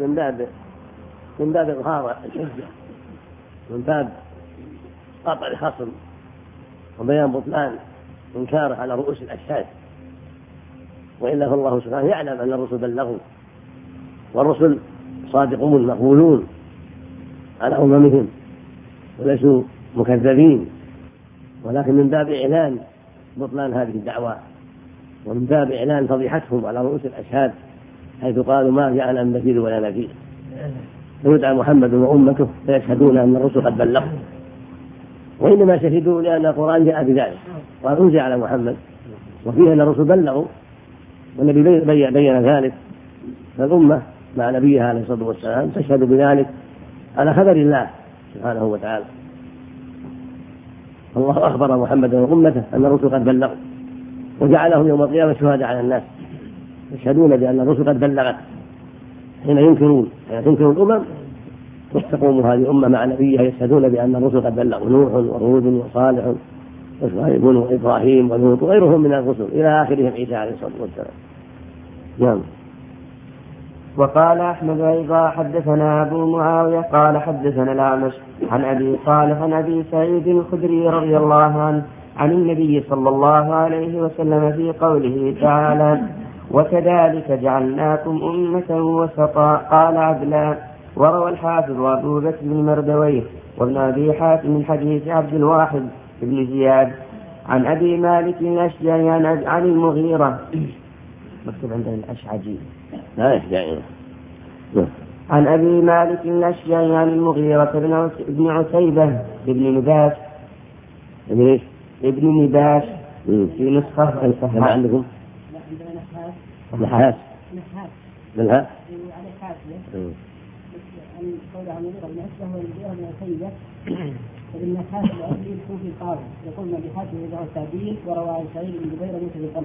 من باب إظهار الحجة، من باب قطع الخصم وبيان بطلان إنكاره على رؤوس الأشهاد. وإلا فالله سبحانه يعلم أن الرسل بلغوا، والرسل صادقون مقبولون على أممهم وليسوا مكذبين، ولكن من باب إعلان بطلان هذه الدعوة، ومن باب إعلان فضيحتهم على رؤوس الأشهاد حيث قالوا ما جاءنا من بشير ولا نذير، فيدعى محمد وأمته فيشهدون أن الرسل قد بلغوا، وإنما شهدوا لأن القرآن جاء بذلك وقد أنزل على محمد وفيه أن الرسل بلغوا، والنبي بين ذلك، فالأمة مع نبيها عليه الصلاة والسلام تشهد بذلك على خبر الله سبحانه وتعالى. الله أخبر محمدا وأمته أن الرسل قد بلغوا، وجعلهم يوم القيامة شهداء على الناس يشهدون بأن الرسل قد بلغت. حين تنكر الأمم تقوم هذه الأمة مع نبيها يشهدون بأن الرسل قد بلغوا، نوح وهود وصالح وشعيب وإبراهيم ولوط وغيرهم من الرسل إلى آخرهم عيسى عليه الصلاة والسلام. نعم. وقال أحمد أيضا حدثنا أبو معاوية قال حدثنا الأعمش عن أبي صالح عن أبي سعيد الخدري رضي الله عنه عن النبي صلى الله عليه وسلم في قوله تعالى: وكذلك جعلناكم أمة وسطا. قال عدلان. وروى الحافظ أبو بكر بن مردويه وابن أبي حاتم من حديث عبد الواحد بن زياد عن أبي مالك الأشجعي عن المغيرة مكتوب عندنا الأشعجي لا يشجعي عن أبي مالك الأشجعي عن المغيرة بن عتيبة بن نباش ابن نباش في نسخة الصحيحة عندكم نحاس بالها قول عن المغيرة بن عتبة والمغيرة بن عتيبة النحاس الأهلي الكوفي القاضي يقول ما بحاتم يدعو التعديل وروى عن سعيد بن جبير موسى بن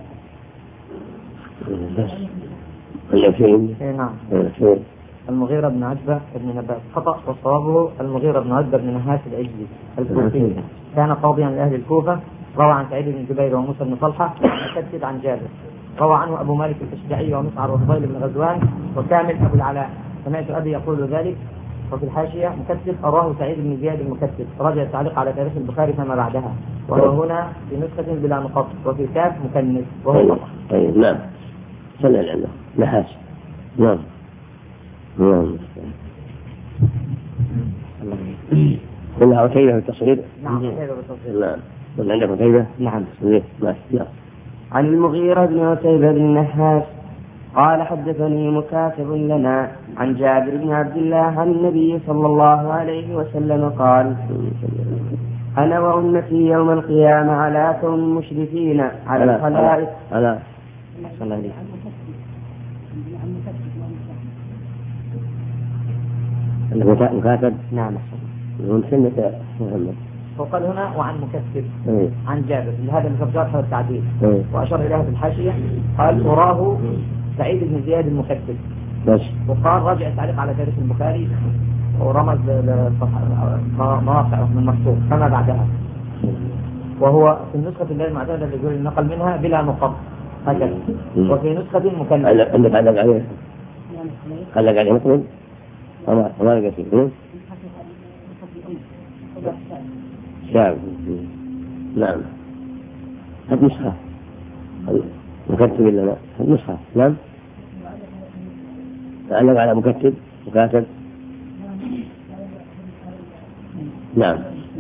طلحة. نعم. المغيرة بن عتبة بن نباس خطأ، وصوابه المغيرة بن عتبة بن نحاس الأجلي الكوفي كان قاضيا لأهل الكوفة، روى عن سعيد بن جبير وموسى بن طلحة ومكتب عن جابر، روى عنه أبو مالك الأشجعي ومسعر وفضيل بن غزوان وكامل أبو العلاء. سمعت أبي يقول ذلك. وفي الحاشية مكتب أراه سعيد بن زياد المكتب، رجع التعليق على تاريخ البخاري فما بعدها، وهو هنا في نسخة بلا نقط وفي كاف مكنس وهو خطأ. نعم. صلى الله عليه نحاس. نعم. كلها عتيبة في التصغير. نعم عتيبة بالتصغير. نعم. من عندك عتيبة؟ نعم. نعم. عن المغيرة بن عتيبة بن نحاس قال حدثني مكاتب لنا عن جابر بن عبد الله عن النبي صلى الله عليه وسلم قال: أنا وأمتي يوم القيامة على كون مشرفين على الخلائق. مكاتب. نعم. وقال هنا وعن مكتب عن جابر، هذا المفجر هذا التعديل، وأشار إليها في الحاشية قال: أراه سعيد بن زياد المكتب بس. وقال راجع التعليق على تاريخ البخاري ورمز مواقع من مكتوب فما بعدها، وهو في النسخة اللي المعتادة اللي يقول النقل منها بلا نقط هكذا، وفي نسخة مكلمة. عندك علق عليه مطلوب وما لقى فيه شاب. نعم. هذه نسخة مكتب إلا لا هذه نسخة. نعم. علق على مكاتب. نعم.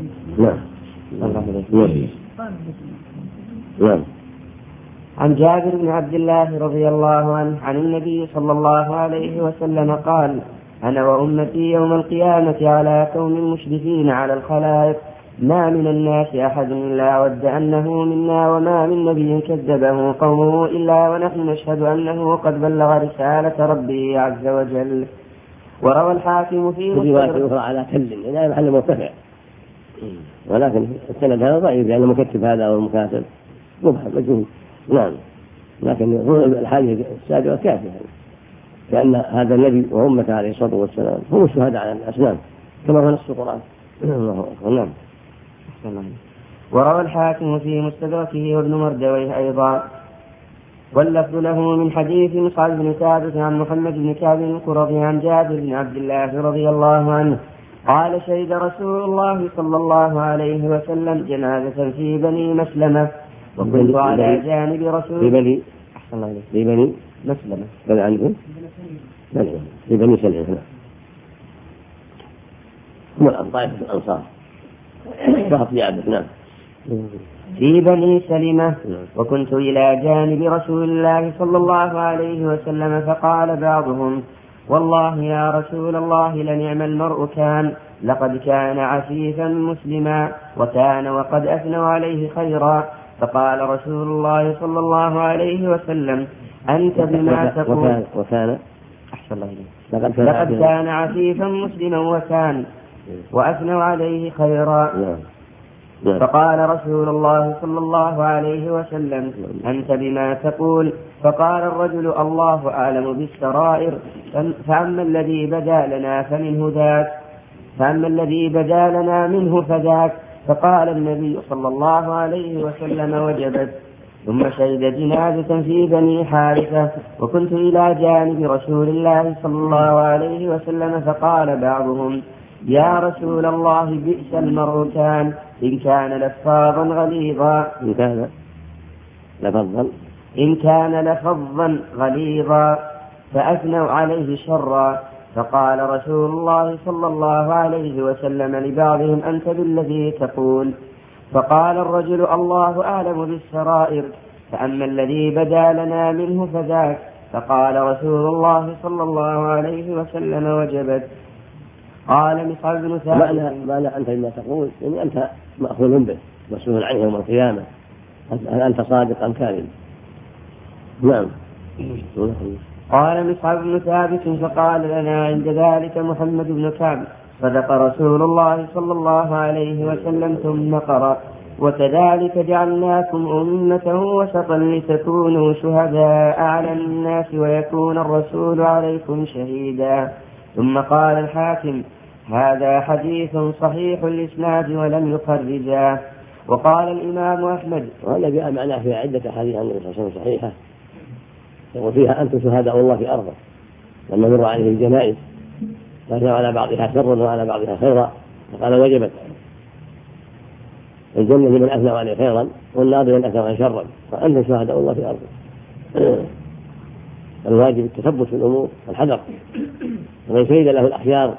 عن جابر بن عبد الله رضي الله عنه عن النبي صلى الله عليه وسلم قال: أنا وأمتي يوم القيامة على كون مشرفين على الخلائق، ما من الناس أحد إلا ود أنه منا، وما من نبي كذبه قومه إلا ونحن نشهد أنه قد بلغ رسالة ربه عز وجل. وروى الحاكم في رواية أخرى على كل إلى محل مرتفع، ولكن السند هذا ضعيف لأن المكتب هذا أو المكاتب مبهم مجهول. نعم. لكن الحديث السابقة كافية، لأن هذا النبي وأمته عليه الصلاة والسلام هم الشهداء على الأسنان كما هو نص القرآن. نعم. وروى الحاكم في مستدركه وابن مردويه أيضا واللفظ له من حديث مصعب بن ثابت عن محمد بن كعب القرظي عن جابر بن عبد الله رضي الله عنه قال شهد رسول الله صلى الله عليه وسلم جنازة في بني مسلمة وكنت على جانب رسول في بني مسلمة بل عنه في بني سلمة هم طائفة الأنصار ضغط جابر. نعم. في بني سلمة وكنت إلى جانب رسول الله صلى الله عليه وسلم فقال بعضهم والله يا رسول الله لنعم المرء كان لقد كان عفيفا مسلما وكان وقد أثنوا عليه خيرا فقال رسول الله صلى الله عليه وسلم أنت بما تقول وكان أحسن الله إليك لقد كان عفيفا مسلما وكان وأثنوا عليه خيرا. فقال رسول الله صلى الله عليه وسلم أنت بما تقول فقال الرجل الله أعلم بالسرائر فأما الذي بدا لنا منه فذاك فقال النبي صلى الله عليه وسلم وجبت. ثم شهد جنازة في بني حارثة وكنت إلى جانب رسول الله صلى الله عليه وسلم فقال بعضهم يا رسول الله بئس المرء كان إن كان لفاظا غليظا إن كان لفظا غليظا فأثنوا عليه شرا. فقال رسول الله صلى الله عليه وسلم لبعضهم أنت بالذي تقول. فقال الرجل الله أعلم بالسرائر فأما الذي بدا لنا منه فذاك. فقال رسول الله صلى الله عليه وسلم وجبت. قال مصعب بن ثابت معنى أنت بما تقول يعني أنت مأخوذ به مسؤول عنه يوم القيامة هل أنت صادق أم كاذب. نعم. قال مصعب بن ثابت فقال لنا عند ذلك محمد بن كعب صدق رسول الله صلى الله عليه وسلم ثم قرأ وكذلك جعلناكم أمة وسطا لتكونوا شهداء على الناس ويكون الرسول عليكم شهيدا. ثم قال الحاكم هذا حديث صحيح الإسناد ولم يخرجاه. وقال الإمام أحمد وهذا جاء معناه في عدة أحاديث عن النبي صلى الله عليه وسلم صحيحة يقول فيها أنتم شهداء الله في أرضه لما مر عليه الجنائز فأثنوا على بعضها شرا وعلى بعضها خيرا فقال وجبت. الجنة لمن أثنوا عليه خيرا والنار لمن أثنوا عليه شرا فأنتم شهداء الله في أرضه. الواجب التثبت في الأمور والحذر ومن شهد له الأخيار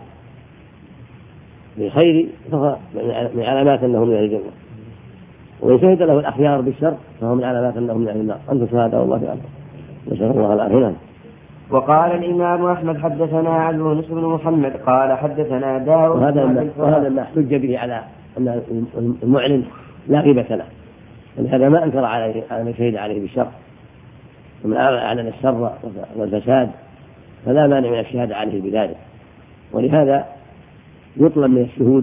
بالخير فهو من علامات أنه من أهل الجنة ومن شهد له الأخيار بالشر فهو من علامات أنه من أهل النار. أنتم شهداء الله في أرضه نسأل الله العافية. وقال الإمام أحمد حدثنا يونس بن محمد قال حدثنا داود وهذا ما احتج به على أن المعلن لا غيبة له ولهذا ما أنكر عليه أن شهد عليه بالشر ومن أعلن الشر والفساد فلا مانع من الشهادة عليه بذلك. ولهذا يطلب من الشهود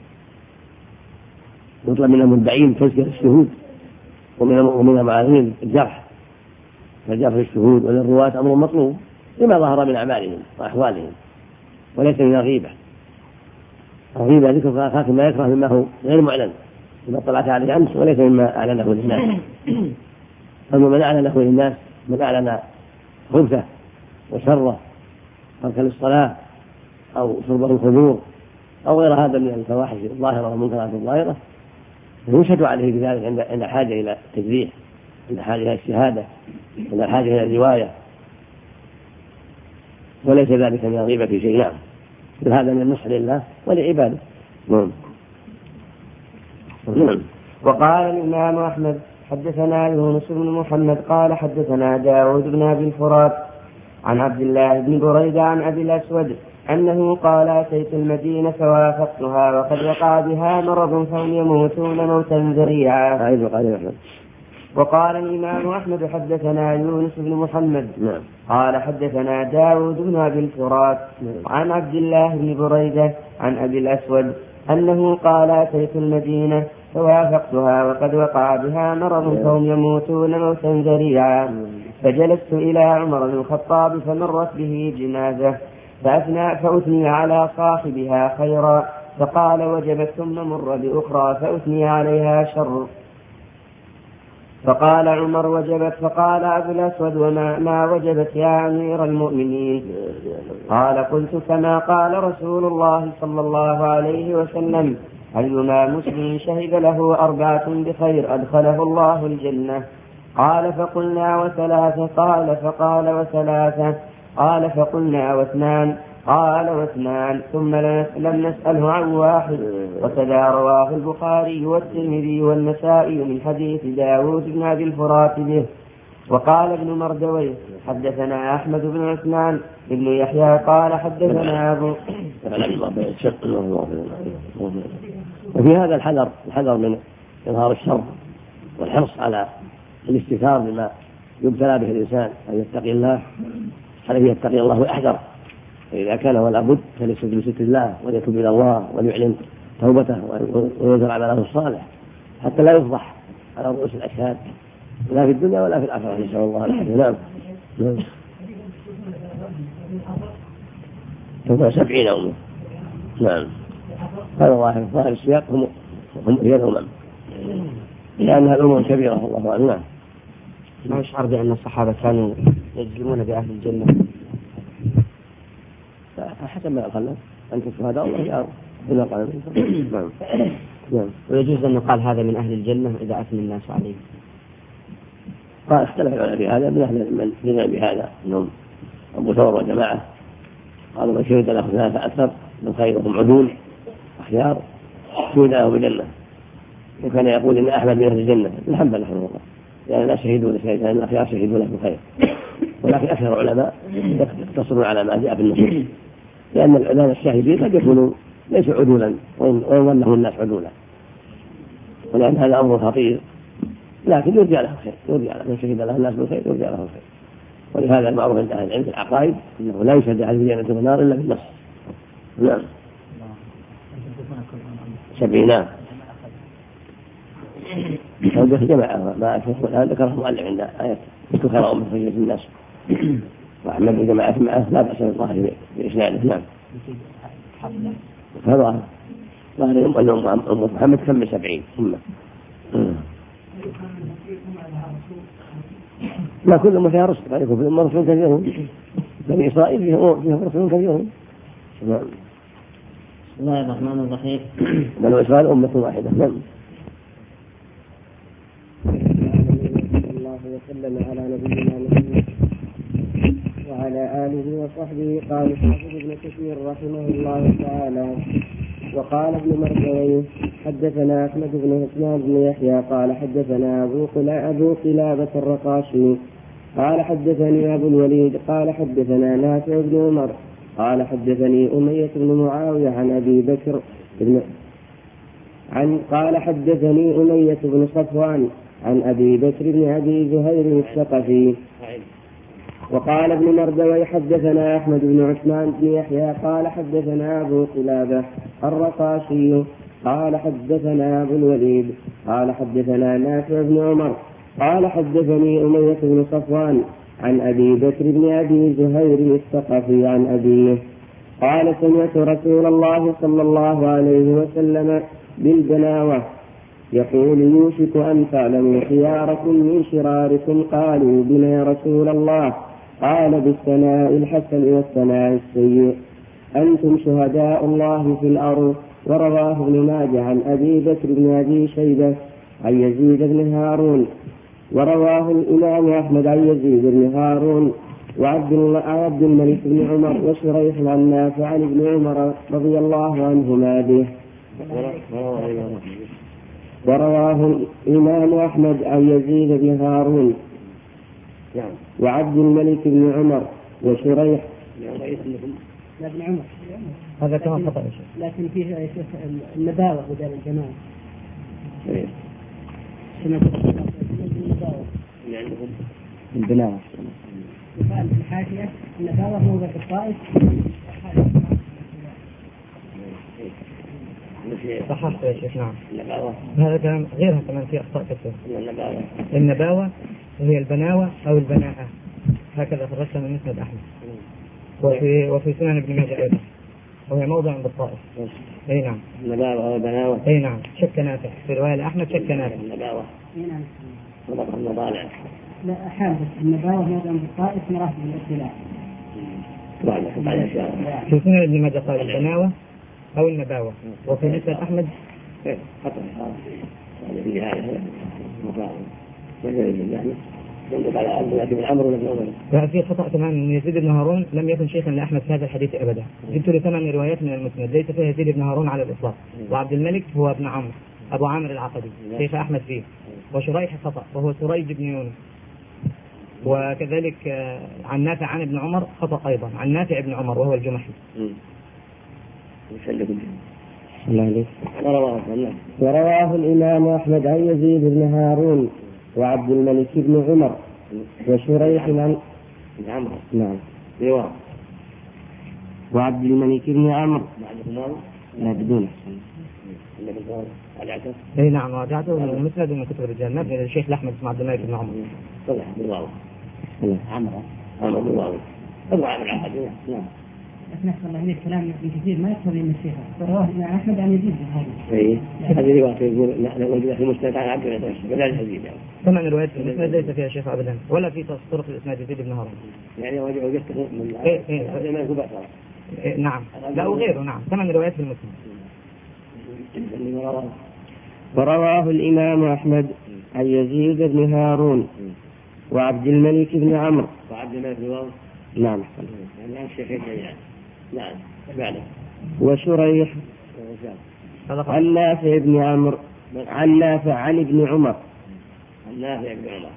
يطلب من المدعين تزكية الشهود ومن المعارضين الجرح فالجرح للشهود وللرواة أمر مطلوب لما ظهر من أعمالهم وأحوالهم وليس من الغيبة. الغيبة ذكر أخاك ما يكره مما هو غير معلن إذا اطلعت عليه أمس وليس مما أعلنه للناس. أما من أعلنه للناس من أعلن خبثه وشره ترك للصلاة أو شربه الخمور أو غير هذا من الفواحش الظاهرة والمنكرات الظاهرة فيشهد عليه بذلك عند حاجة إلى التجريح عند حاجة إلى الشهادة عند حاجة إلى الرواية وليس ذلك من الغيبة في شيء. نعم هذا من النصح لله ولعباده. وقال الإمام أحمد حدثنا يونس بن محمد قال حدثنا داود بن أبي الفرات عن عبد الله بن بريدة عن أبي الأسود أنه قال أتيت المدينة فوافقتها وقد وقع بها مرض فهم يموتون موتا ذريعا. وقال الإمام أحمد حدثنا يونس بن محمد قال حدثنا داود بن أبي الفرات عن عبد الله بن بريدة عن أبي الأسود أنه قال أتيت المدينة فوافقتها وقد وقع بها مرض فهم يموتون موتا ذريعا فجلست إلى عمر بن الخطاب فمرت به جنازة فأثني على صاحبها خيرا فقال وجبت ثم مر بأخرى فأثني عليها شر فقال عمر وجبت. فقال أبو الأسود ما وجبت يا أمير المؤمنين؟ قال قلت كما قال رسول الله صلى الله عليه وسلم أيما مسلم شهد له 4 بخير أدخله الله الجنة. قال فقلنا وثلاثة؟ قال فقال وثلاثة. قال فقلنا واثنان؟ قال واثنان. ثم لم نسأله عن واحد. وكذا رواه البخاري والترمذي والنسائي من حديث داود بن أبي الفرات به. وقال ابن مردويه حدثنا أحمد بن عثمان بن يحيى قال حدثنا أبو. وفي هذا الحذر من إظهار الشر والحرص على الاستثار بما يبتلى به الإنسان أن يتقي الله، عليه يتقي الله ويحذر، فإذا كان ولا بد فليسجد بستر الله وليتوب إلى الله وليعلن توبته وينذر عمله الصالح حتى لا يفضح على رؤوس الأشهاد لا في الدنيا ولا في الآخرة، نسأل الله العافية. نعم. 70 أمة. نعم. هذا ظاهر السياق هي الأمم لأنها الأمم كبيرة الله أعلم. نعم. ما يشعر بأن الصحابة كانوا يجزمون بأهل الجنة؟ حسب ما يقال أنتم شهداء الله يا بما قال. نعم. ويجوز أن يقال هذا من أهل الجنة إذا أثنى الناس عليه؟ قال اختلف العلماء بهذا، من أهل من بهذا أنهم أبو ثور وجماعة قالوا من شهد له 3 أكثر من خيرهم عدول أخيار شهد له بالجنة، وكان يقول إن أحمد من أهل الجنة الحمد لله رحمه الله، يعني لا شهدوا لشيء لأن الأخيار شهدوا له بالخير. ولكن أكثر العلماء يقتصرون على ما جاء في النصوص، لأن العلماء الشاهدين قد يكونوا ليسوا عدولا وإن ظنه الناس عدولا، ولأن هذا أمر خطير، لكن يرجع له الخير، يرجع له من شهد له الناس بالخير يرجع له الخير. ولهذا المعروف عند أهل العلم في العقائد أنه لا يشهد أحد الجنة والنار إلا بالنص. نعم. 70. نعم. وجه جماعة ما أشوف الآن ذكره المؤلف عند آية كنت خير أمة خرجت الناس، وأحمد بجماعة معه لا بأس بالظاهر بإسناده. نعم. فهذا ظاهر أم محمد كم 70 أمة. لا كل أمة فيها رسل، فيكون في الأمة رسل كثيرون، بني إسرائيل فيهم رسل كثيرون. نعم. بسم الله الرحمن الرحيم. بنو إسرائيل أمة واحدة. نعم. الله وسلم على نبينا محمد وعلى آله وصحبه. قال الحافظ ابن كثير رحمه الله تعالى وقال ابن مردويه حدثنا أحمد بن عثمان بن يحيى قال حدثنا أبو قلابة الرقاشي قال حدثني أبو الوليد قال حدثنا نافع بن عمر قال حدثني أمية بن معاوية عن أبي بكر قال حدثني أمية بن صفوان عن أبي بكر بن أبي زهير الثقفي. وقال ابن مردوي حدثنا أحمد بن عثمان بن يحيى قال حدثنا أبو قلابة الرقاشي قال حدثنا أبو الوليد قال حدثنا نافع بن عمر قال حدثني أمية بن صفوان عن أبي بكر بن أبي زهير الثقفي عن أبيه قال سمعت رسول الله صلى الله عليه وسلم بالبناوة يقول يوشك أن تعلموا خياركم من شراركم. قالوا بنا يا رسول الله؟ قال بالثناء الحسن والثناء السيء. أنتم شهداء الله في الأرض. ورواه ابن ماجه عن أبي بكر بن أبي شيبة عن يزيد بن هارون. ورواه الإمام أحمد عن يزيد بن هارون وعبد الملك بن عمر وشريح عن نافع عن ابن عمر رضي الله عنهما به. ورواه الإمام أحمد عن يزيد بن هارون وعبد الملك بن عمر وشريح لا بن عمر هذا كمان خطأ لكن فيه النباوة بدل الجماعة. البناوة يقال في الحاشية النباوة موضع الطائف. صححت يا شيخ. نعم. هذا كلام غيرها كمان في أخطاء كثيرة. النباوة وهي البناوة أو البناءة هكذا خرجتها من مسند أحمد وفي سنن ابن ماجه أيضا وهي موضع عند الطائف. أي نعم. النباوة والبناوة. أي نعم. شك نافع في رواية أحمد شك نافع. النباوة. طبقة المطالع. لا حال النباوة ما دام بالطائف مراتب الاختلاف. في سنن ابن ماجه قال البناوة أو النباوة، وفي مسند أحمد خطأ هذا في هذا ففي خطأ كمان من يزيد بن هارون لم يكن شيخا لأحمد في هذا الحديث أبدا. جبت له 8 روايات من المسند ليس فيها يزيد بن هارون على الإطلاق، وعبد الملك هو ابن عمرو أبو عامر العقدي شيخ أحمد فيه، وشريح خطأ وهو سريج بن يونس، وكذلك عن نافع عن ابن عمر خطأ أيضا عن نافع ابن عمر وهو الجمحي. ورواه الإمام أحمد عن يزيد بن هارون وعبد الملك بن عمر وشريح عن نعم وعبد الملك بن عمرو لا بدون اي نعم راجعته من المسند من كتب الرجال نبي الشيخ احمد بن عبد الملك بن عمر صلح بالواو عمرو بالواو ابو عامر العقدي. نعم نحصل الله عليه كلام ابن كثير ما يكتب من الشيخ رواه الإمام أحمد عن يزيد بن هارون. اي هذه رواية يقول نحن في المسند عن عبد الله بن يزيد يعني 8 روايات في المسند ليس فيها شيخ ابدا ولا في طرق الاسناد يزيد بن هارون يعني وجدته من نعم لا وغيره. نعم 8 روايات في المسند. ورواه الإمام أحمد عن يزيد بن هارون وعبد الملك بن عمرو وعبد الملك بن عمرو نعم يعني الشيخين يعني نعم بعده وشريح عن نافع بن عمرو عن نافع عن ابن عمر عن نافع بن عمر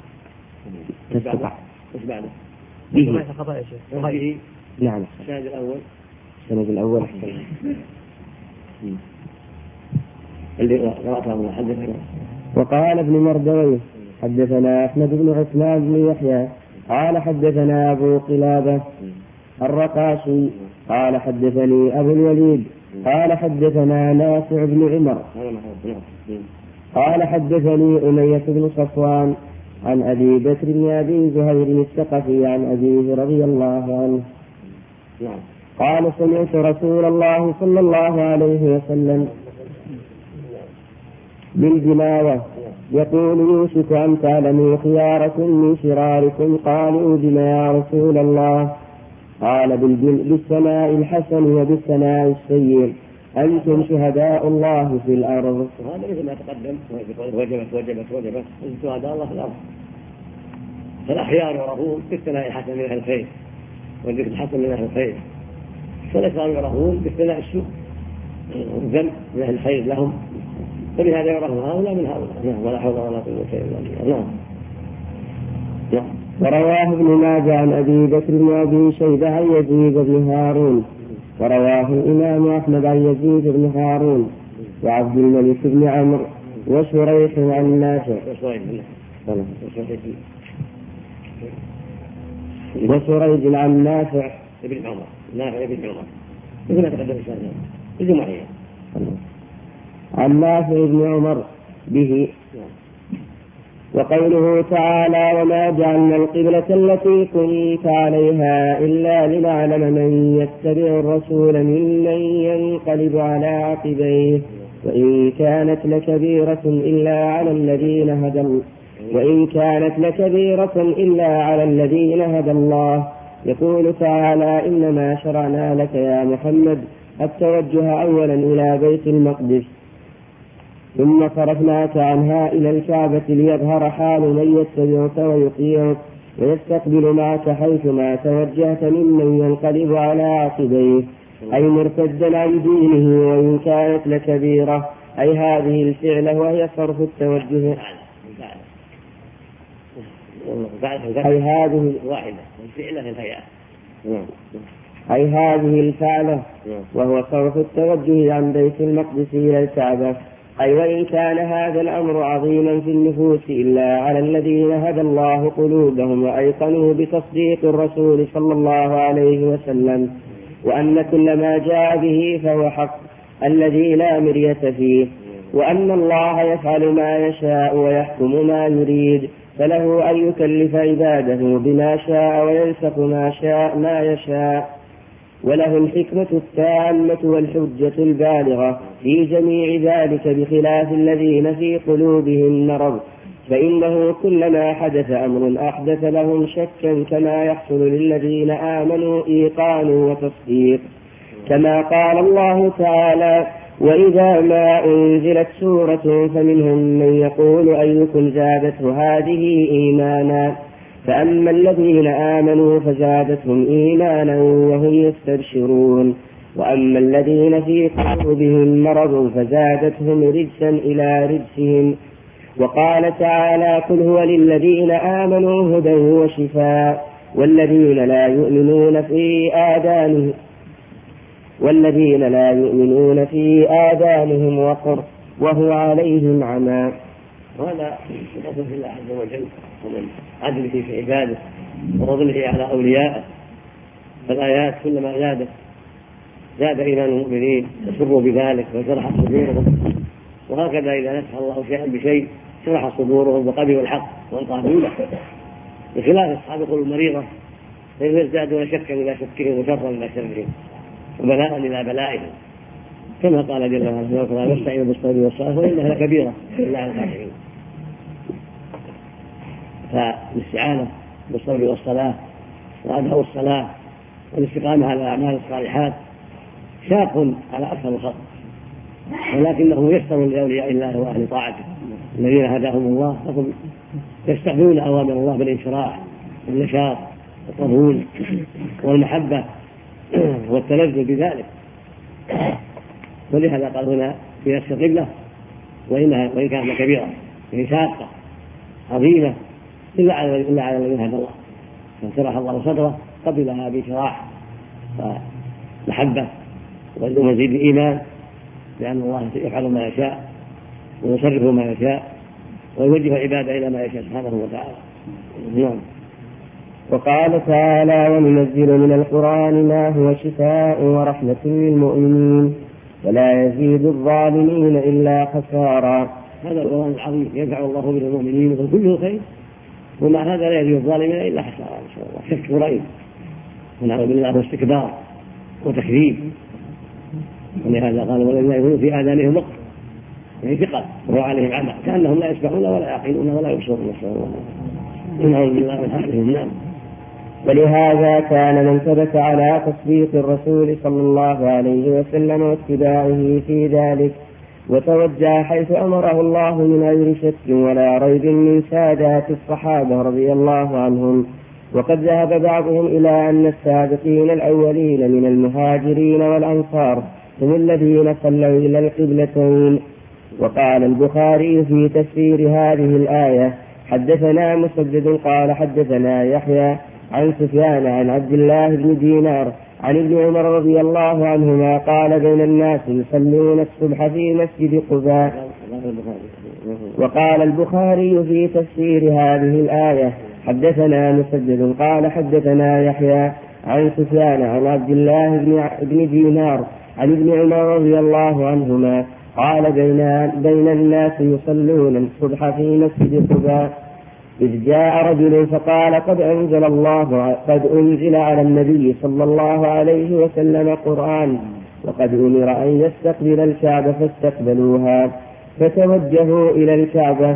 ايش بعده؟ به خطأ يا شيخ به نعم السند الأول اللي قرأته حدثنا. وقال ابن مردويه حدثنا أحمد بن عثمان بن يحيى قال حدثنا أبو قلابة الرقاشي قال حدثني أبو الوليد قال حدثنا نافع بن عمر قال حدثني أمية بن صفوان عن أبي بكر بن أبي زهير الثقفي عن أبيه رضي الله عنه قال سمعت رسول الله صلى الله عليه وسلم بالجناوة يقول يوشك أن تعلموا خياركم من شراركم قالوا بما يا رسول الله قال بالثناء الحسن وبالثناء السيء أنتم شهداء الله في الأرض. وهذا مثل ما تقدم وجبت شهداء الله في الأرض. فالأخيار يعرفون بالثناء الحسن من أهل الخير والذكر الحسن من أهل الخير، فالأشرار يعرفون بالثناء السوء والذنب من أهل الخير لهم، فبهذا يعرفون هؤلاء من هؤلاء. ولا حول ولا قوة إلا بالله. ورواه ابن ماجه عن أبي بكر بن أبي شيبة عن يزيد بن هارون ورواه الإمام أحمد عن يزيد بن هارون وعبد الملك بن عمرو وشريح عن نافع وشريح عن نافع ابن عمر نافع ابن عمر ابن تقدم الشهادة الجمعية عن نافع بن عمر به. وقوله تعالى وما جعلنا القبلة التي كنت عليها إلا لنعلم من يتبع الرسول ممن ينقلب على عقبيه وإن كانت لكبيرة إلا على الذين هدى الله. يقول تعالى إنما شرعنا لك يا محمد التوجه أولا إلى بيت المقدس ثم صرفناك عنها إلى الكعبة ليظهر حال من يتبعك ويطيعك ويستقبل معك حيثما توجهت ممن ينقلب على عقبيه أي مرتدا عن دينه وإن كانت لكبيرة أي هذه الفعلة وهي صرف التوجه أي هذه الفعلة وهو صرف التوجه عن بيت المقدس إلى الكعبة أي وإن كان هذا الأمر عظيما في النفوس إلا على الذين هدى الله قلوبهم وأيقنوا بتصديق الرسول صلى الله عليه وسلم وأن كل ما جاء به فهو حق الذي لا مرية فيه وأن الله يفعل ما يشاء ويحكم ما يريد فله أن يكلف عباده بما شاء وينسخ ما يشاء وله الحكمة التامة والحجة البالغة في جميع ذلك بخلاف الذين في قلوبهم مرض فإنه كلما حدث أمر أحدث لهم شكا كما يحصل للذين آمنوا إيقان وتصديق، كما قال الله تعالى: وإذا ما أنزلت سورة فمنهم من يقول أيكم زادته هذه إيمانا، فأما الذين آمنوا فزادتهم إيمانا وهم يستبشرون، وأما الذين في قلوبهم مرض فزادتهم رجسا إلى رجسهم. وقال تعالى: قل هو للذين آمنوا هدى وشفاء والذين لا يؤمنون في آذانهم وقر وهو عليهم عمى. وهذا يقول في الله عز وجل ومن عدله في عباده وفضله على أوليائه، فالآيات كلما زاد إيمان المؤمنين وسروا بذلك وشرح صدورهم، وهكذا إذا نفع الله شيئا بشيء شرح صدورهم وقبلوا الحق وانقادوا له، بخلاف أصحاب القلوب المريضة فيزدادون شكا إلى شكهم وشرا إلى شرهم وبلاء إلى بلائهم، كما قال جل وعلا: واستعينوا بالصبر والصلاة وإنها لكبيرة إلا على الخاشعين. فالاستعانة بالصبر والصلاة وأداء الصلاة والاستقامة على الأعمال الصالحات شاق على أكثر الخلق، ولكنه يسر لأولياء الله وأهل طاعته الذين هداهم الله، فهم يستقبلون أوامر الله بالانشراح والنشاط والقبول والمحبة والتلذذ بذلك. ولهذا قال هنا في نفس القبلة: وإن كانت كبيرة، هي شاقة عظيمة إلا على الذين هدى الله، فانشرح الله صدره قبلها بشراح ومحبة ومزيد إيمان، لأن الله يفعل ما يشاء ويصرف ما يشاء ويوجه العباد إلى ما يشاء سبحانه وتعالى. نعم. وقال تعالى: وننزل من القرآن ما هو شفاء ورحمة للمؤمنين ولا يزيد الظالمين إلا خسارا. هذا القرآن العظيم ينفع الله به المؤمنين وكله خير، ومع هذا لا يزيد الظالمين إلا خسارا. إن شاء الله شك وريب ونعوذ بالله واستكبار وتكذيب. ولهذا قال: والذين يكونون في آذانهم وقر، يعني ثقل وهو عليهم عمى كأنهم لا يسمعون ولا يعقلون ولا يبصرون. نعوذ بالله من حالهم. نعم. ولهذا كان من ثبت على تصديق الرسول صلى الله عليه وسلم واتباعه في ذلك وتوجه حيث أمره الله من غير شك ولا ريب من سادات الصحابة رضي الله عنهم. وقد ذهب بعضهم إلى أن السابقين الأولين من المهاجرين والأنصار هم الذين صلوا إلى القبلتين. وقال البخاري في تفسير هذه الآية: حدثنا مسدد قال حدثنا يحيى عن سفيان عن عبد الله بن دينار عن ابن عمر رضي الله عنهما قال: بين الناس يصلون الصبح في مسجد قباء. وقال البخاري في تفسير هذه الآية: حدثنا مسدد قال حدثنا يحيى عن سفيان عن عبد الله بن دينار عن ابن عمر رضي الله عنهما قال: بين الناس يصلون الصبح في مسجد قباء إذ جاء رجل فقال: قد أنزل على النبي صلى الله عليه وسلم قرآن وقد أمر أن يستقبل الكعبة فاستقبلوها فتوجهوا إلى الكعبة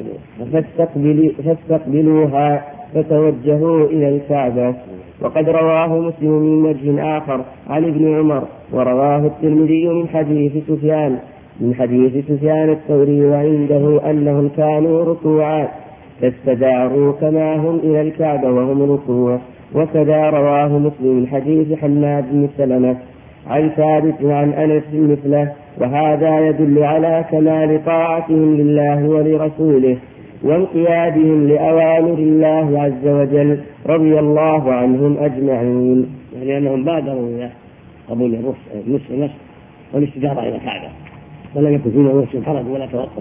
فتوجهوا إلى الكعبة. وقد رواه مسلم من وجه آخر عن ابن عمر، ورواه الترمذي من حديث سفيان الثوري، وعنده أنهم كانوا ركوعا فاستداروا كما هم إلى الكعبة وهم ركوع. وكذا رواه مسلم من حديث حماد بن سلمة عن ثابت عن أنس مثله. وهذا يدل على كمال طاعتهم لله ولرسوله وانقيادهم لأوامر الله عز وجل رضي الله عنهم أجمعين، يعني أنهم بادروا إلى قبول النصر والاستدارة إلى الكعبة ولم يكن فينا نفس حرج ولا توقف.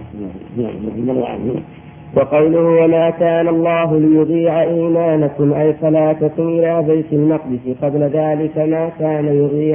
وقوله: وما كان الله ليضيع إيمانكم أي صلاتكم إلى بيت المقدس قبل ذلك ما كان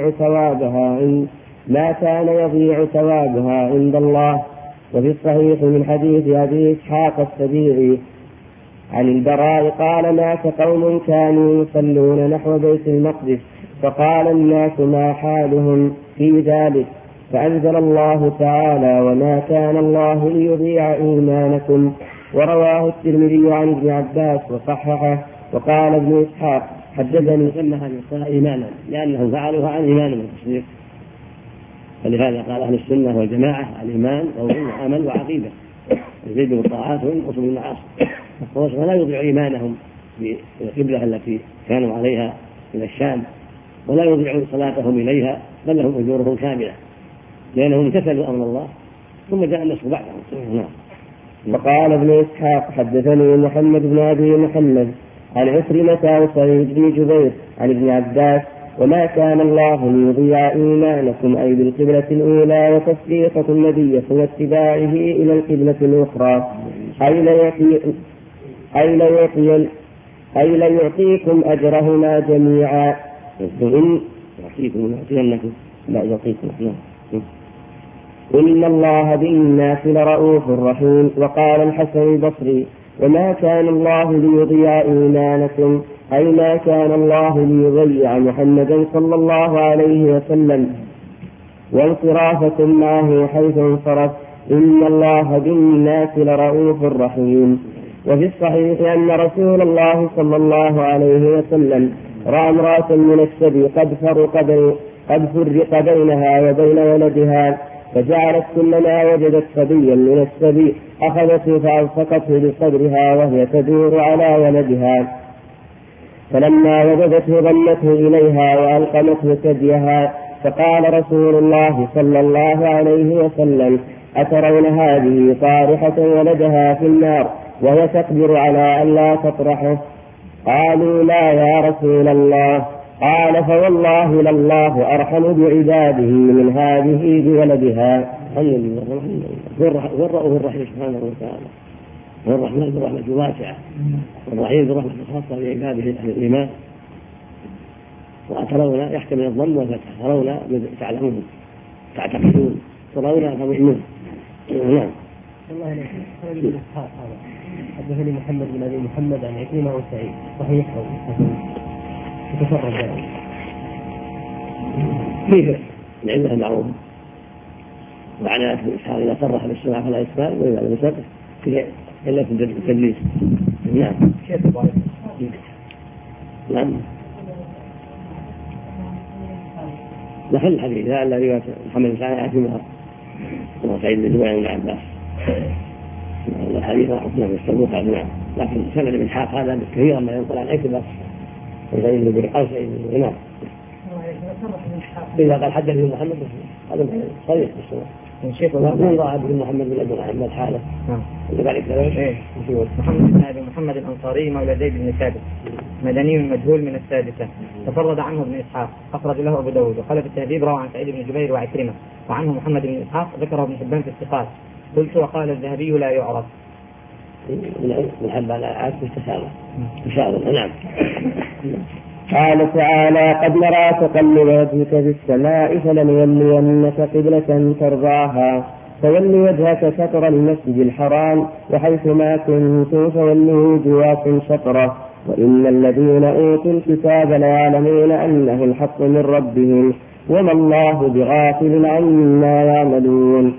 يضيع ثوابها عند الله. وفي الصحيح من حديث أبي إسحاق السبيعي عن البراء قال: مات قوم كانوا يصلون نحو بيت المقدس فقال الناس: ما حالهم في ذلك؟ فأنزل الله تعالى: وما كان الله ليضيع إيمانكم ورواه الترمذي عن ابن عباس وصححه. وقال ابن إسحاق حدثني سمى هذه الصلاة إيمانا لأنهم فعلوها عن إيمان من التصديق، فلهذا قال أهل السنة والجماعة الإيمان قول وعمل وعقيدة يزيد بالطاعات وينقص بالمعاصي، ولا يضيع إيمانهم بالقبلة التي كانوا عليها إلى الشام، ولا يضيع صلاتهم إليها، بل لهم أجورهم كاملة لأنهم امتثلوا أمر الله ثم جاء النصر بعدهم. وقال ابن إسحاق حدثني محمد بن أبي محمد عن عكرمة وسعيد بن جبير عن ابن عباس وما كان الله ليضيع إيمانكم أي بالقبلة الأولى وتصديقكم النبي واتباعه إلى القبلة الأخرى أي ليعطيكم أجرهما جميعا. إن الله بالناس لرؤوف رحيم. وقال الحسن البصري وما كان الله ليضيع إيمانكم أي ما كان الله ليضيع محمدا صلى الله عليه وسلم وانصرافكم معه حيث انصرف. إن الله بالناس لرؤوف رحيم. وفي الصحيح أن رسول الله صلى الله عليه وسلم رأى امرأة من السبي قد فرق بينها وبين ولدها، فجعلت كلما وجدت صبيا من السبي أخذته فألصقته بصدرها وهي تدور على ولدها، فلما وجدته ضمته إليها وألقمته ثديها. فقال رسول الله صلى الله عليه وسلم أترون هذه طارحة ولدها في النار وهي تقدر على أن لا تطرحه؟ قالوا لا يا رسول الله. قال فوالله لله أرحم بعباده من هذه بولدها. والرؤوف الرحيم سبحانه وتعالى، والرحمن برحمة واسعة، والرحيم برحمة خاصة بعباده أهل الإيمان. وترون يحتمل الظن والفتح، ترون تعلمون تعتقدون، ترون تؤمنون. نعم. الله عليك. حدثني محمد بن أبي محمد عن عكرمة وسعيد صحيح أو يتفرد ذلك فيه العلة المعروفة، وعلى إسحاق إذا صرح بالسماع فلا إسماء وإذا لم يصرح فيه إلا في التدليس. نعم. نعم. نحل الحديث لعل رواية محمد بن سعيد يعتمها وسعيد بن جبير بن عباس الحديث حكمه بالسبوق. نعم. لكن سند بن إسحاق هذا كثيرا ما ينقل عن عكرمة وسعيد بن جبير أو سعيد بن جبير. إذا قال حدثني محمد هذا صريح بالسنة. من رأى بن محمد بن أبي محمد حاله. محمد بن أبي محمد الأنصاري مولى زيد بن ثابت مدني مجهول من السادسة، تفرد عنه ابن إسحاق أخرج له أبو داود. وقال في التهذيب روى عن سعيد بن جبير وعكرمة، وعنه محمد بن إسحاق ذكره ابن حبان في الثقات. قلت وقال الذهبي لا يعرف. من حبان عاد تسامح. نعم. قال تعالى قد نرى تقلب وجهك في السماء فلنولينك قبلة ترضاها فول وجهك شطر المسجد الحرام وحيثما كنتم فولوا وجوهكم شطره وإن الذين أوتوا الكتاب ليعلمون أنه الحق من ربهم وما الله بغافل عما يعملون.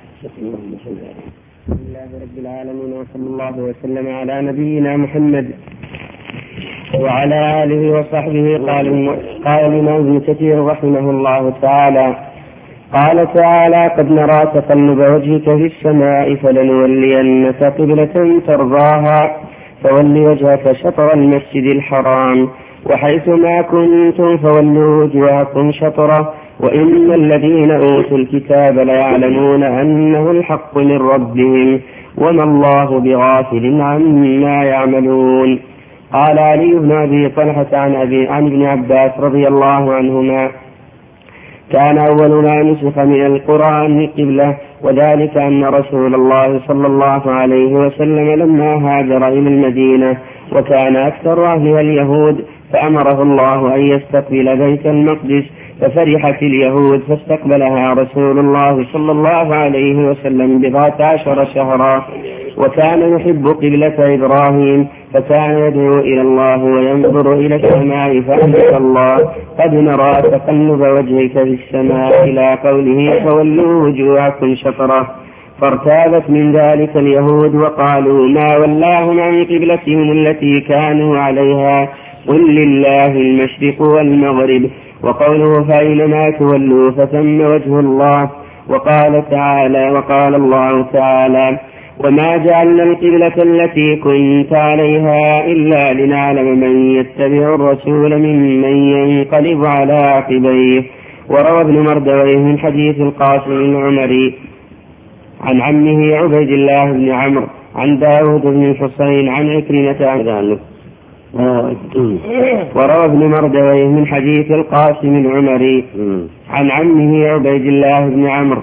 بسم الله رب العالمين وصلى الله وسلم على نبينا محمد وعلى آله وصحبه. قال الإمام ابن كثير رحمه الله تعالى قال تعالى قد نرى تقلب وجهك في السماء فلنولينك قبلة ترضاها فول وجهك شطر المسجد الحرام وحيثما كنتم فولوا وجوهكم شطره وإن الذين أوتوا الكتاب ليعلمون أنه الحق من ربهم وما الله بغافل عما يعملون. قال علي بن أبي طلحة عن ابن عباس رضي الله عنهما كان أول ما نسخ من القرآن قبلة وذلك أن رسول الله صلى الله عليه وسلم لما هاجر إلى المدينة وكان أكثر أهلها اليهود فأمره الله أن يستقبل بيت المقدس ففرحت اليهود فاستقبلها رسول الله صلى الله عليه وسلم 14 شهرا وكان يحب قبلة إبراهيم فكان يدعو إلى الله وينظر إلى السماء فأنزل الله قد نرى تقلب وجهك في السماء إلى قوله فولوا وجوهكم شطره فارتابت من ذلك اليهود وقالوا ما ولاهم عن قبلتهم التي كانوا عليها قل لله المشرق والمغرب. وقوله فأينما تولوا فثم وجه الله. وقال الله تعالى وما جعلنا القبلة التي كنت عليها إلا لنعلم من يتبع الرسول ممن ينقلب على عقبيه. وروى ابن مردويه من حديث القاسم العمري عن عمه عبيد الله بن عمرو عن داود بن الحصين عن عكرمة عن ذلك. وروى ابن مردويه من حديث القاسم العمري عن عمه عبيد الله بن عمرو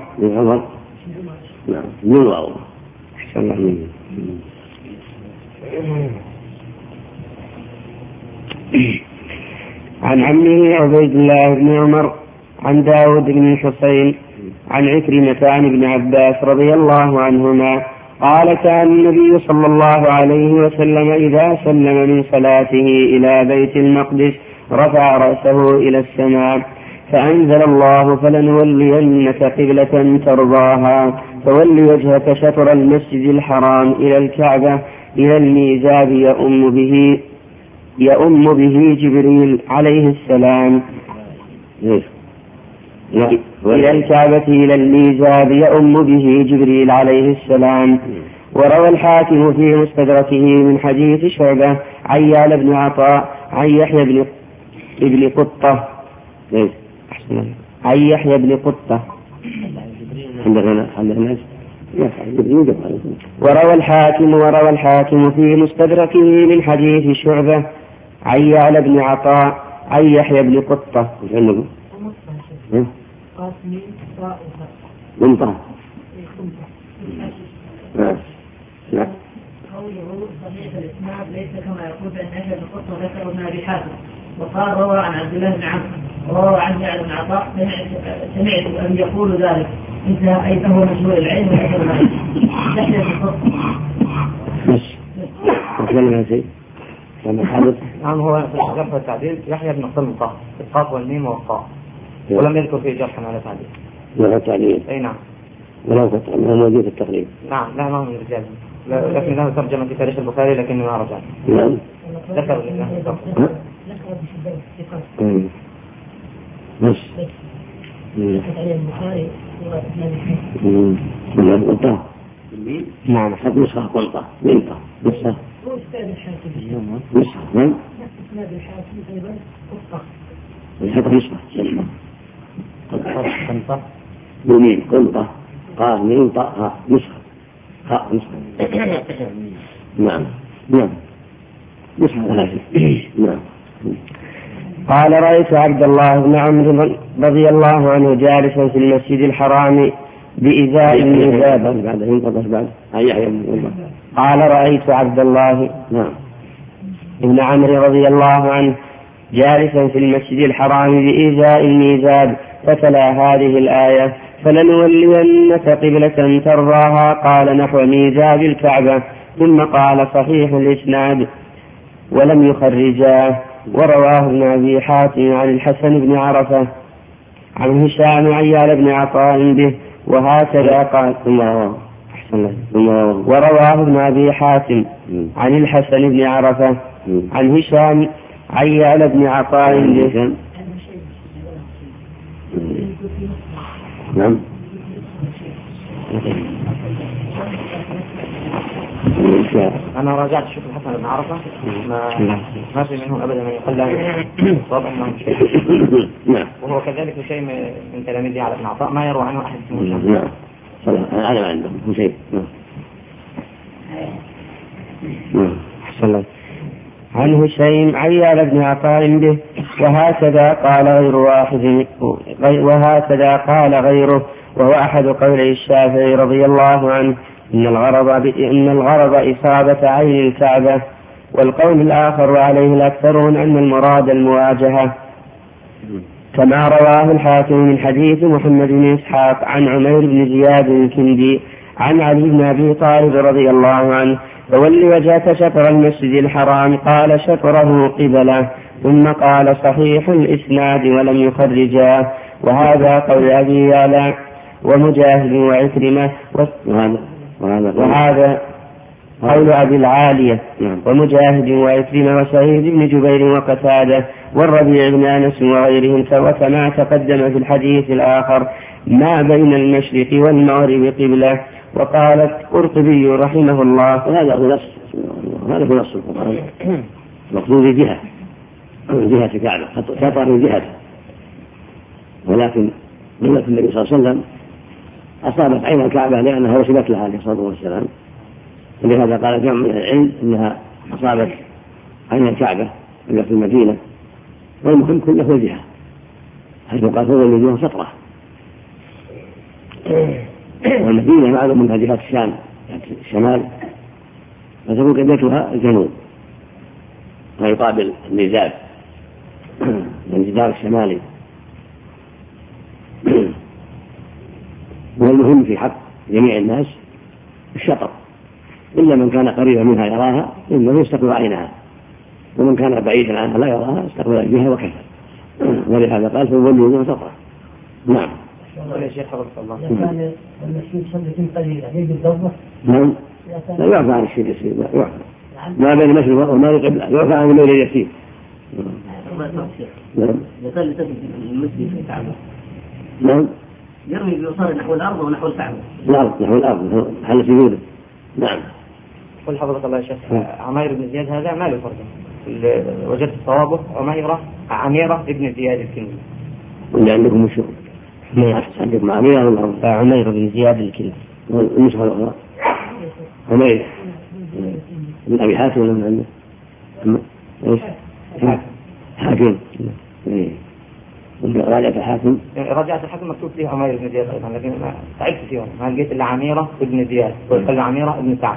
عن عمه عبيد الله بن عمر عن داود بن الحصين عن عكرمة عن ابن عباس رضي الله عنهما قال كان النبي صلى الله عليه وسلم إذا سلم من صلاته إلى بيت المقدس رفع رأسه إلى السماء فأنزل الله فلنولينك قبلة ترضاها فول وجهك شطر المسجد الحرام إلى الكعبة إلى الميزاب يؤم به جبريل عليه السلام إلى الكعبة إلى الميزاب يؤم به جبريل عليه السلام. وروى الحاكم في مستدركه من حديث شعبة عن يعلى بن عطاء عن يحيى بن قطة عن يحيى بن قطة وروى الحاكم في مستدركه من حديث شعبة عن يعلى بن عطاء عن يحيى بن قطة قوله صحيح الإسناد ليس كما يقول بأن يحيى بن قطة ذكر ابن أبي حاتم وقال روى عن عبد الله بن عمرو وروى عن يعلى بن عطاء سمعت أن يقول ذلك انتهى أي فهو مشهور العلم وليس بالعلم. يحيى بن قطة نعم هو في الجرح والتعديل يحيى بن قطة القاف والميم والطاء ولم يذكر فيه جرحا ولا تعديل. ولا تعديل. أي نعم. ولا قطع ما موجود في التقريب. نعم لا ما هو من الرجال لكن له ترجمة في تاريخ البخاري لكنه ما رجع. نعم. ذكر الإسلام. بس. نعم حد نسخة قنطة منطة نسخة. نسخة نعم. الحق نسخة سلمة. قنطة. بمين قنطة قاف مين طاء ها نسخة ها نسخة. نعم نعم نسخة ثلاثة. نعم. قال رأيت عبد الله بن عمرو رضي الله عنه جالسا في المسجد الحرام بإزاء الميزاب. قال رأيت عبد الله بن عمرو رضي الله عنه جالسا في المسجد الحرام بإزاء الميزاب فتلا هذه الآية فلنولينك قبلة ترضاها قال نحو ميزاب الكعبة ثم قال صحيح الإسناد ولم يخرجاه. ورواه ابن أبي حاتم عن الحسن بن عرفة عن هشام عن يعلى بن عطاء به وهكذا قال. ورواه ابن أبي حاتم عن الحسن بن عرفة عن هشام عن يعلى بن عطاء به. نعم. أنا راجعت شوف الحسن بن عرفة ما في منه أبدا من يقل له صاب أنه شيء. وهو كذلك شيء من تلاميذ على ابن عطاء ما يروى عنه أحد اسمه نعم. هذا ما عندهم شيء. نعم. عن هشيم عن يعلى بن عطاء به وهكذا قال غيره وهو أحد قولي الشافعي رضي الله عنه إن الغرض إصابة عين الكعبة. والقول الآخر وعليه الأكثرون أن المراد المواجهة كما رواه الحاكم من حديث محمد بن إسحاق عن عمير بن زياد الكندي عن علي بن أبي طالب رضي الله عنه فول وجهك شطر المسجد الحرام قال شطره قبله ثم قال صحيح الإسناد ولم يخرجاه. وهذا قول أبي يعلى ومجاهد وعكرمة وهذا قول أبي العالية ومجاهد وعكرمة وسعيد بن جبير وقتادة والربيع بن أنس وغيرهم وكما تقدم في الحديث الآخر ما بين المشرق والمغرب قبلة. وقال القرطبي رحمه الله هذا هو نص القرآن مقصود جهة الكعبة خطر من جهة، ولكن قلة النبي صلى الله عليه وسلم أصابت عين الكعبة لأنها وصلت لها عليه الصلاة والسلام، ولهذا قال جمع من العلم أنها أصابت عين الكعبة في المدينة، والمهم كله الجهة حيث قال فضل الجهة سطرة، والمدينة معلوم منها جهة الشام الشمال فتكون قبلتها الجنوب ويقابل النجاد الجدار الشمالي. والمهم في حق جميع الناس الشطر، إلا من كان قريبا منها يراها إنه يستقبل عينها، ومن كان بعيدا عنها لا يراها استقبل الجهة وكفى، ولهذا قال فولوا وجوهكم شطرا. نعم. يا شيخ حفظك الله. كان المسجد صدق قليلة يجب ضبطه. نعم. لا يعفى عن الشيء يسير، لا يعفى. ما بين المشرق والمغرب قبلة، يعفى عن الليل يسير. نعم. يصلي المسجد في الكعبة. نعم. يرمي بيصلي نحو الأرض ونحو الكعبة. نحو الأرض محل سجوده. نعم. قل حفظك الله يا شيخ. عمير بن زياد هذا ما له فرق، وجدت صوابه عميرة ابن زياد الكندي. واللي عندكم وشو؟ عندكم عميرة ولا عمير بن زياد الكندي. والنسخة الأخرى عمير من أبي حاتم ولا من عنده؟ إيش؟ حاكم. راجعت الحاكم. رجعت الحاكم مكتوب فيه عمير بن زياد أيضا، لكن ما تعبت فيهم، ما لقيت إلا عميرة ابن زياد، وقال عميرة ابن سعد.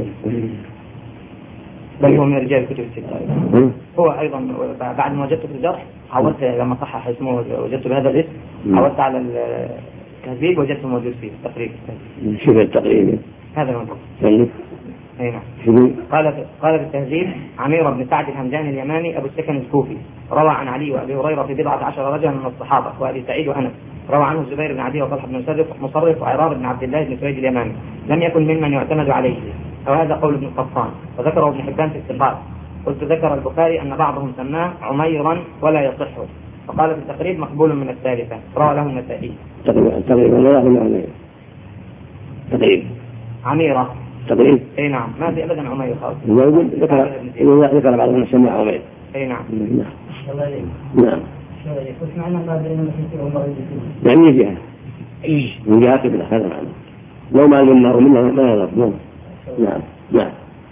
بل هو من رجال الكتب الستة. هو أيضا بعد ما وجدته في الجرح عودت لما صحح اسمه وجدت بهذا الاسم، عودت على التهذيب وجدته موجود فيه تقريبا. شبه التقريب. هذا الموضوع. أي نعم. قال في التهذيب عمير بن سعد الهمداني اليماني أبو السكن الكوفي، روى عن علي وأبي هريرة في 17 رجلا من الصحابة وأبي سعيد وأنس، روى عنه الزبير بن عدي وطلحة بن مصرف وعرار بن عبد الله بن سويد اليماني، لم يكن ممن يعتمد عليه، وهذا قول ابن القطان، وذكره ابن حبان في الثقات. قلت ذكر البخاري أن بعضهم سماه عميرا ولا يصح، وقال في التقريب مقبول من الثالثة، روى له النسائي. تقريب عميرة تقريب. اي نعم، ما في ابدا عمير خالص. ذكر بعضهم السماء عمير. اي نعم. نعم. يعني من جهة من جهة قبلة، هذا معنى. لو ما المنار منها ما يضر. نعم. نعم.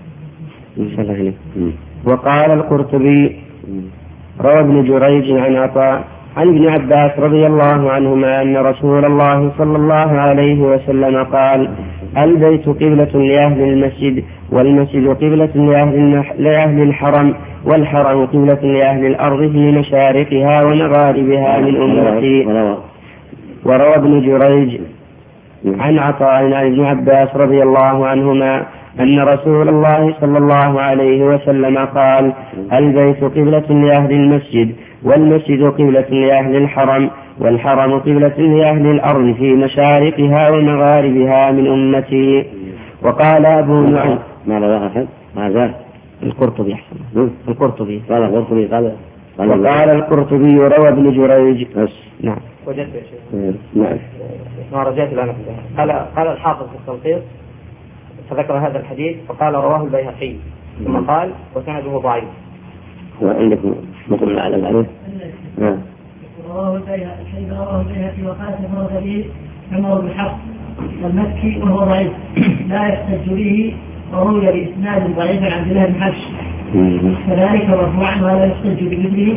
وقال القرطبي روى ابن جريج عن عطاء عن ابن عباس رضي الله عنهما أن رسول الله صلى الله عليه وسلم قال: البيت قبلة لأهل المسجد، والمسجد قبلة لأهل الحرم، والحرم قبلة لأهل الأرض في مشارقها ومغاربها من أمتي. وروى ابن جريج عن عطاء عن ابن عباس رضي الله عنهما أن رسول الله صلى الله عليه وسلم قال: البيت قبلة لأهل المسجد، والمسجد قبلة لأهل الحرم، والحرم قبلة لأهل الأرض في مشارقها ومغاربها من أمتي. وقال أبو نعيم ماذا؟ القرطبي أحسن. القرطبي قال القرطبي وقال القرطبي روى ابن جريج. نعم. وجدت يا شيخ. نعم. ما رجعت الآن. قال الحافظ في التلخيص فذكر هذا الحديث فقال رواه البيهقي، ثم قال وسنده ضعيف. وعندكم مطلع على العرف؟ نعم. رواه البيهقي وقال سفر به عمر بن حفص المكي وهو ضعيف لا يحتج به، وروي بإسناد ضعيف عن عبد الله بن حفص كذلك مرفوعا ولا يحتج بمثله.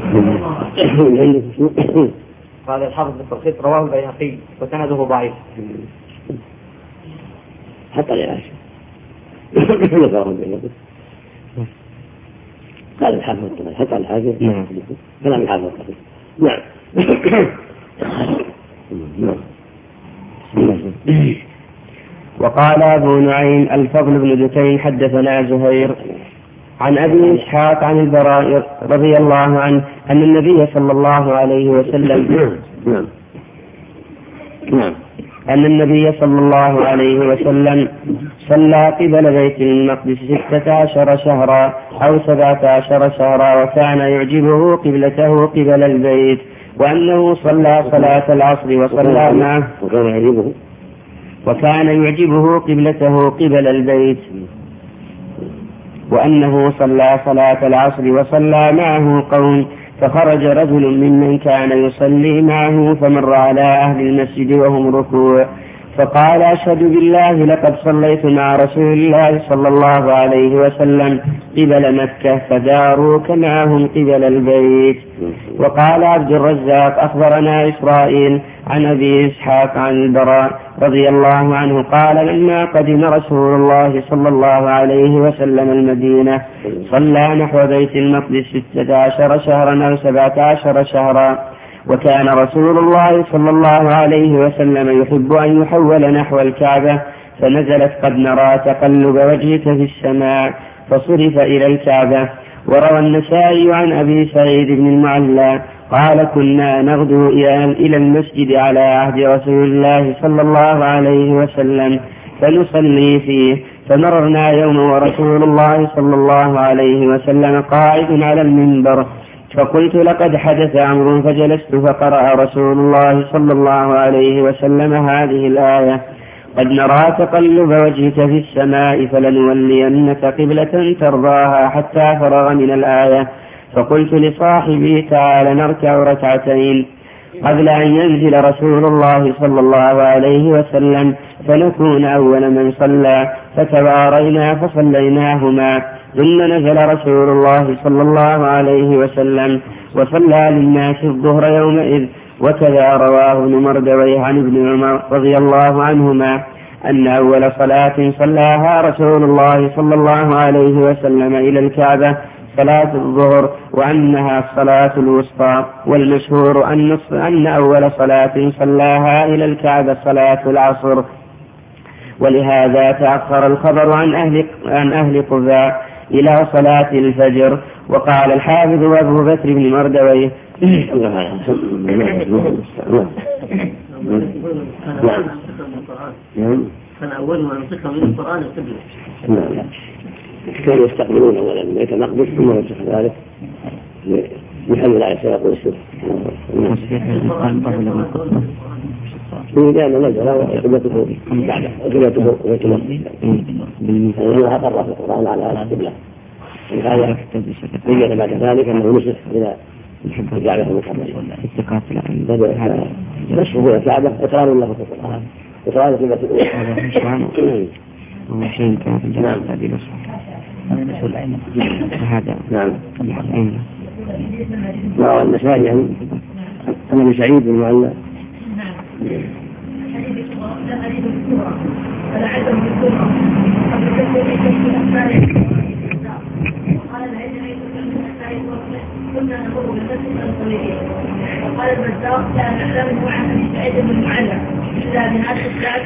قال الحافظ في التلخيص رواه البيهقي وسنده ضعيف. حتى العاشر قال الحافظ حتى الحافظ كلام الحافظ. نعم. وقال أبو نعيم الفضل بن دكين حدثنا زهير عن أبي إسحاق عن البراء رضي الله عنه أن النبي صلى الله عليه وسلم أن النبي صلى الله عليه وسلم صلى قبل بيت المقدس 16 شهرا أو 17 شهرا، وكان يعجبه قبلته قبل البيت، وأنه صلى صلاة العصر وصلى معه وكان يعجبه قبلته قبل البيت، وأنه صلى صلاة العصر وصلى معه قوم، فخرج رجل ممن كان يصلي معه فمر على أهل المسجد وهم ركوع، فقال: أشهد بالله لقد صليت مع رسول الله صلى الله عليه وسلم قبل مكة، فداروك معهم قبل البيت. وقال عبد الرزاق: أخبرنا إسرائيل عن أبي إسحاق عن البراء رضي الله عنه قال: لما قدم رسول الله صلى الله عليه وسلم المدينة صلى نحو بيت المقدس 16 شهرا أو 17 شهرا، وكان رسول الله صلى الله عليه وسلم يحب أن يحول نحو الكعبة، فنزلت: قد نرى تقلب وجهك في السماء، فصرف إلى الكعبة. وروى النسائي عن أبي سعيد بن المعلى قال: كنا نغدو إلى المسجد على عهد رسول الله صلى الله عليه وسلم فنصلي فيه، فمررنا يوم ورسول الله صلى الله عليه وسلم قاعد على المنبر، فقلت: لقد حدث أمر، فجلست، فقرأ رسول الله صلى الله عليه وسلم هذه الآية: قد نرى تقلب وجهك في السماء فلنولينك قبلة ترضاها، حتى فرغ من الآية. فقلت لصاحبي: تعال نركع ركعتين قبل أن ينزل رسول الله صلى الله عليه وسلم فنكون أول من صلى، فتبارينا فصليناهما، ثم نزل رسول الله صلى الله عليه وسلم وصلى للناس الظهر يومئذ. وكذا رواه ابن مردويه عن ابن عمر رضي الله عنهما أن أول صلاة صلاها رسول الله صلى الله عليه وسلم إلى الكعبة صلاة الظهر، وأنها الصلاة الوسطى، والمشهور أن أول صلاة صلاها إلى الكعبة صلاة العصر، ولهذا تأخر الخبر عن أهل قباء إلى صلاة الفجر. وقال الحافظ أبو بكر بن مردويه: كان أول ما نسخ من القرآن القبلة. كانوا يستقبلون أولا بيت المقدس ثم نسخ ذلك محمد عليه الصلاة والسلام. لأن نزل وقبلته بعد قبلته بيت المقدس، لأنها قرر في القرآن على القبلة. هذا بين بعد ذلك أنه نسخ إلى الكعبة المقدسة. نسخه إلى الكعبة إقرار له في القرآن، إقرار قبلة الأولى. وشيء كان في الجنة هذه هذا نعم. روى النسائي عن ابن سعيد بن المعلى وقال البزار: لا نعلمه عن ابي سعيد بن المعلى الا بهذا الكتاب،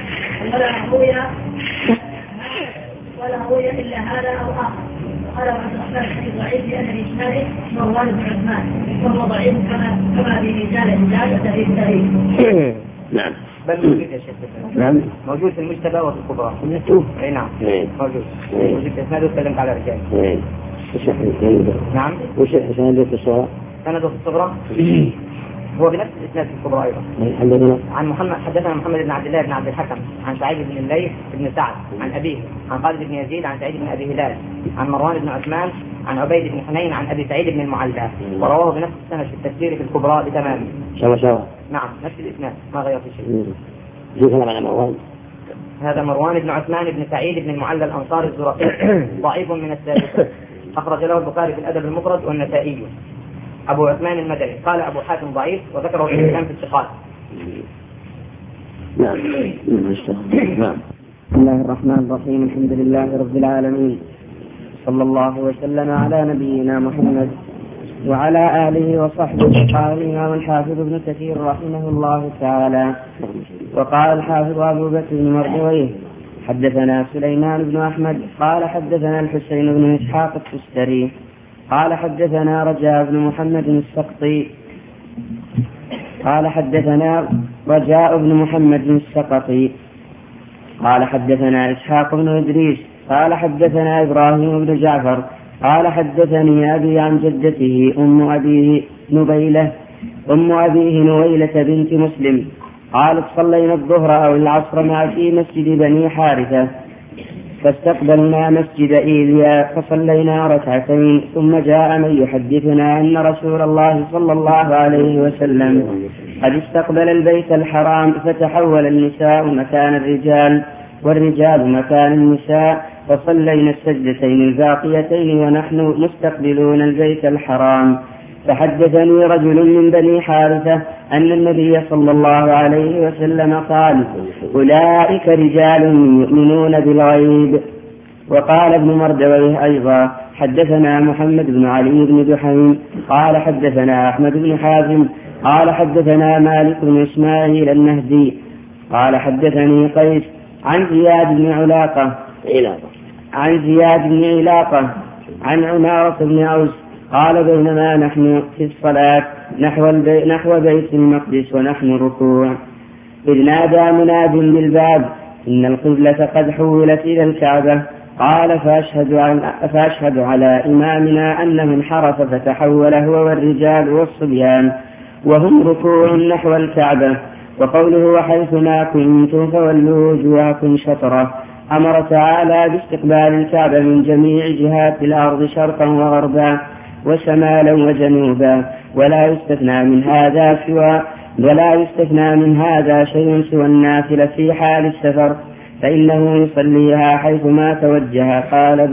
ولا روي الا هذا او اخر. قال عبد الرحمن الحديث ضعيف لان باسناده مروان بن عثمان، وهو ضعيف كما في رجال الجاده في التاريخ. نعم. بل موجود يا شيخ. نعم. موجود في المجتبى وفي الكبرى. اي نعم. موجود. موجود في اسناده وتكلمت على رجال. نعم. وش سنده في الصغرى؟ سنده في الصغرى هو بنفس الاسناد في الكبرى ايضا. عن حدثنا محمد بن عبد الله بن عبد الحكم عن سعيد بن الليث بن سعد عن ابيه عن خالد بن يزيد عن سعيد بن ابي هلال عن مروان بن عثمان عن عبيد بن حنين عن ابي سعيد بن المعلى، ورواه بنفس السند في التفسير في الكبرى بتمامه. سوا. نعم، نفس الاسناد ما غير في شيء. كلام على مروان. هذا مروان بن عثمان بن سعيد بن المعلى الانصاري الزرقي ضعيف من السادسة، أخرج له البخاري في الأدب المفرد والنسائي. أبو عثمان المدني قال أبو حاتم ضعيف، وذكره ابن حبان في الثقات. نعم. بسم الله الرحمن الرحيم. الحمد لله رب العالمين، صلى الله وسلم على نبينا محمد وعلى آله وصحبه. قال الإمام الحافظ ابن كثير رحمه الله تعالى: وقال الحافظ أبو بكر بن مردويه: حدثنا سليمان بن أحمد قال حدثنا الحسين بن إسحاق التستري قال حدثنا رجاء بن محمد السقطي قال حدثنا رجاء بن محمد السقطي قال حدثنا إسحاق بن إدريس قال حدثنا إبراهيم بن جعفر قال حدثني أبي عن جدته أم أبيه نويلة بنت مسلم قالت صلينا الظهر أو العصر مع في مسجد بني حارثة فاستقبلنا مسجد إيليا فصلينا ركعتين ثم جاء من يحدثنا أن رسول الله صلى الله عليه وسلم قد استقبل البيت الحرام فتحول النساء مكان الرجال والرجال مكان النساء فصلينا السجدتين الباقيتين ونحن مستقبلون البيت الحرام. فحدثني رجل من بني حارثة أن النبي صلى الله عليه وسلم قال أولئك رجال يؤمنون بالغيب. وقال ابن مردويه أيضا حدثنا محمد بن علي بن دحيم قال حدثنا أحمد بن حازم قال حدثنا مالك بن إسماعيل النهدي قال حدثني قيس عن زياد بن علاقة عن عمارة بن أوس قال بينما نحن في الصلاة نحو بيت المقدس ونحن ركوع إذ نادى مناد بالباب إن القبلة قد حولت إلى الكعبة. قال فأشهد على إمامنا أنه انحرف فتحول هو والرجال والصبيان وهم ركوع نحو الكعبة. وقوله وحيثما كنتم فولوا وجوهكم شطرة أمر تعالى باستقبال الكعبة من جميع جهات الأرض شرقا وغربا وشمالا وجنوبا ولا يستثنى من هذا شيء سوى النافلة في حال السفر فإنه يصليها حيثما توجه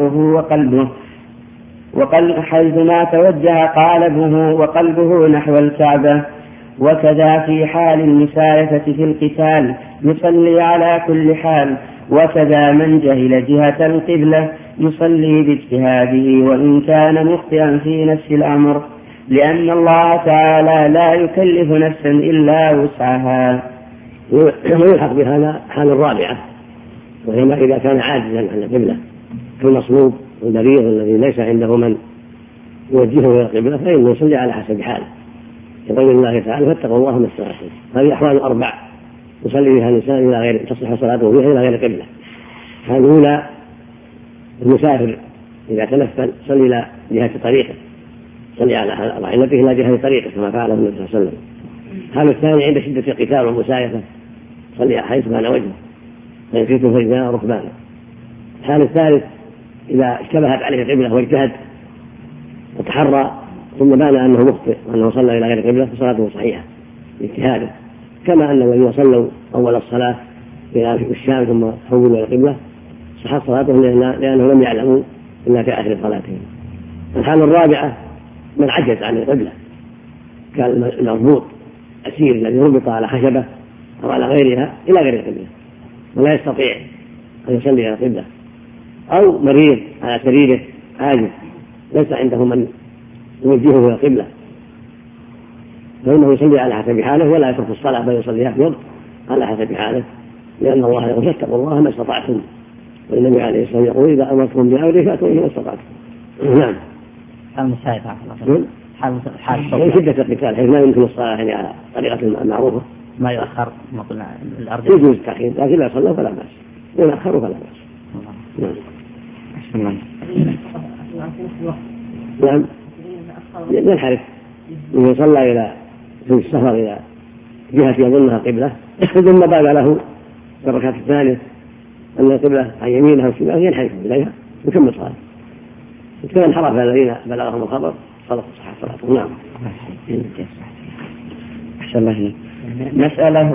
قالبه وقلبه نحو الكعبة. وكذا في حال المسايفة في القتال يصلي على كل حال. وكذا من جهل جهة القبلة يصلي باجتهاده وإن كان مخطئا في نفس الأمر لأن الله تعالى لا يكلف نفسا إلا وسعها. ويلحق بهذا حال الرابعة وهي ما إذا كان عاجزا عن القبلة كالمصلوب والمريض الذي ليس عنده من يوجهه إلى القبلة فإنه يصلي على حسب حاله يقول الله تعالى فاتقوا الله ما استطعتم. هذه أحوال أربع يصلي بها الإنسان إلى غير تصلح صلاته فيها إلى غير القبلة. هذه الأولى المسافر إذا تنفل صلي إلى جهة طريقه صلي على راحلته إلى جهة طريقه كما فعله النبي صلى الله عليه وسلم. هذا الثاني عند شدة القتال والمسايفة صلي حيث كان وجهه فإن كنتم فرجالا ركبانا. الحال الثالث إذا اشتبهت عليه القبلة واجتهد وتحرى ثم بان أنه مخطئ وأنه صلى إلى غير القبلة فصلاته صحيحة باجتهاده كما أن الذين صلوا أول الصلاة إلى الشام ثم حولوا إلى القبلة صحت صلاتهم لأنهم لم يعلموا إلا في آخر صلاتهم. الحالة الرابعة من عجز عن القبلة كالمربوط أسير الذي ربط على خشبة أو على غيرها إلى غير القبلة ولا يستطيع أن يصلي إلى القبلة أو مريض على سريره عاجز ليس عنده من يوجهه إلى القبلة فإنه يصلي على حسب حاله ولا يترك الصلاة بل يصليها في وقت على حسب حاله لأن الله يقول فاتقوا الله ما استطعتم والنبي عليه الصلاة والسلام يقول إذا أمرتم بأمر فأتوا به ما استطعتم. نعم. حال شدة القتال حيث لا يمكن الصلاة يعني على طريقة المعروفة ما يؤخر مثل الأرض يجوز التأخير لكن لا صلوا فلا بأس وإن أخروا فلا بأس. نعم ينحرف إذا صلى إلى في السفر إلى جهة يظنها قبلة ثم بان له في الركعة الثانية أن القبلة عن يمينها وشمالها ينحرف إليها ويكمل صلاته. كما انحرف الذين بلغهم الخبر صلاة صلاته. نعم. أحسن الله. مسألة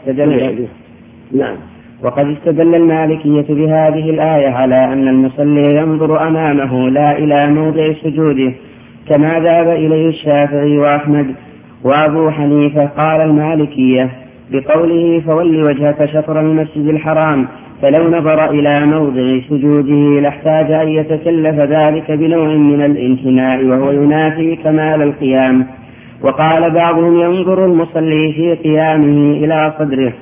وقد استدل المالكية بهذه الآية على أن المصلي ينظر أمامه لا إلى موضع سجوده كما ذهب إليه الشافعي وأحمد وأبو حنيفة. قال المالكية بقوله فول وجهك شطر المسجد الحرام فلو نظر إلى موضع سجوده لاحتاج أن يتكلف ذلك بنوع من الامتناع وهو ينافي كمال القيام. وقال بعضهم ينظر المصلي في قيامه إلى صدره.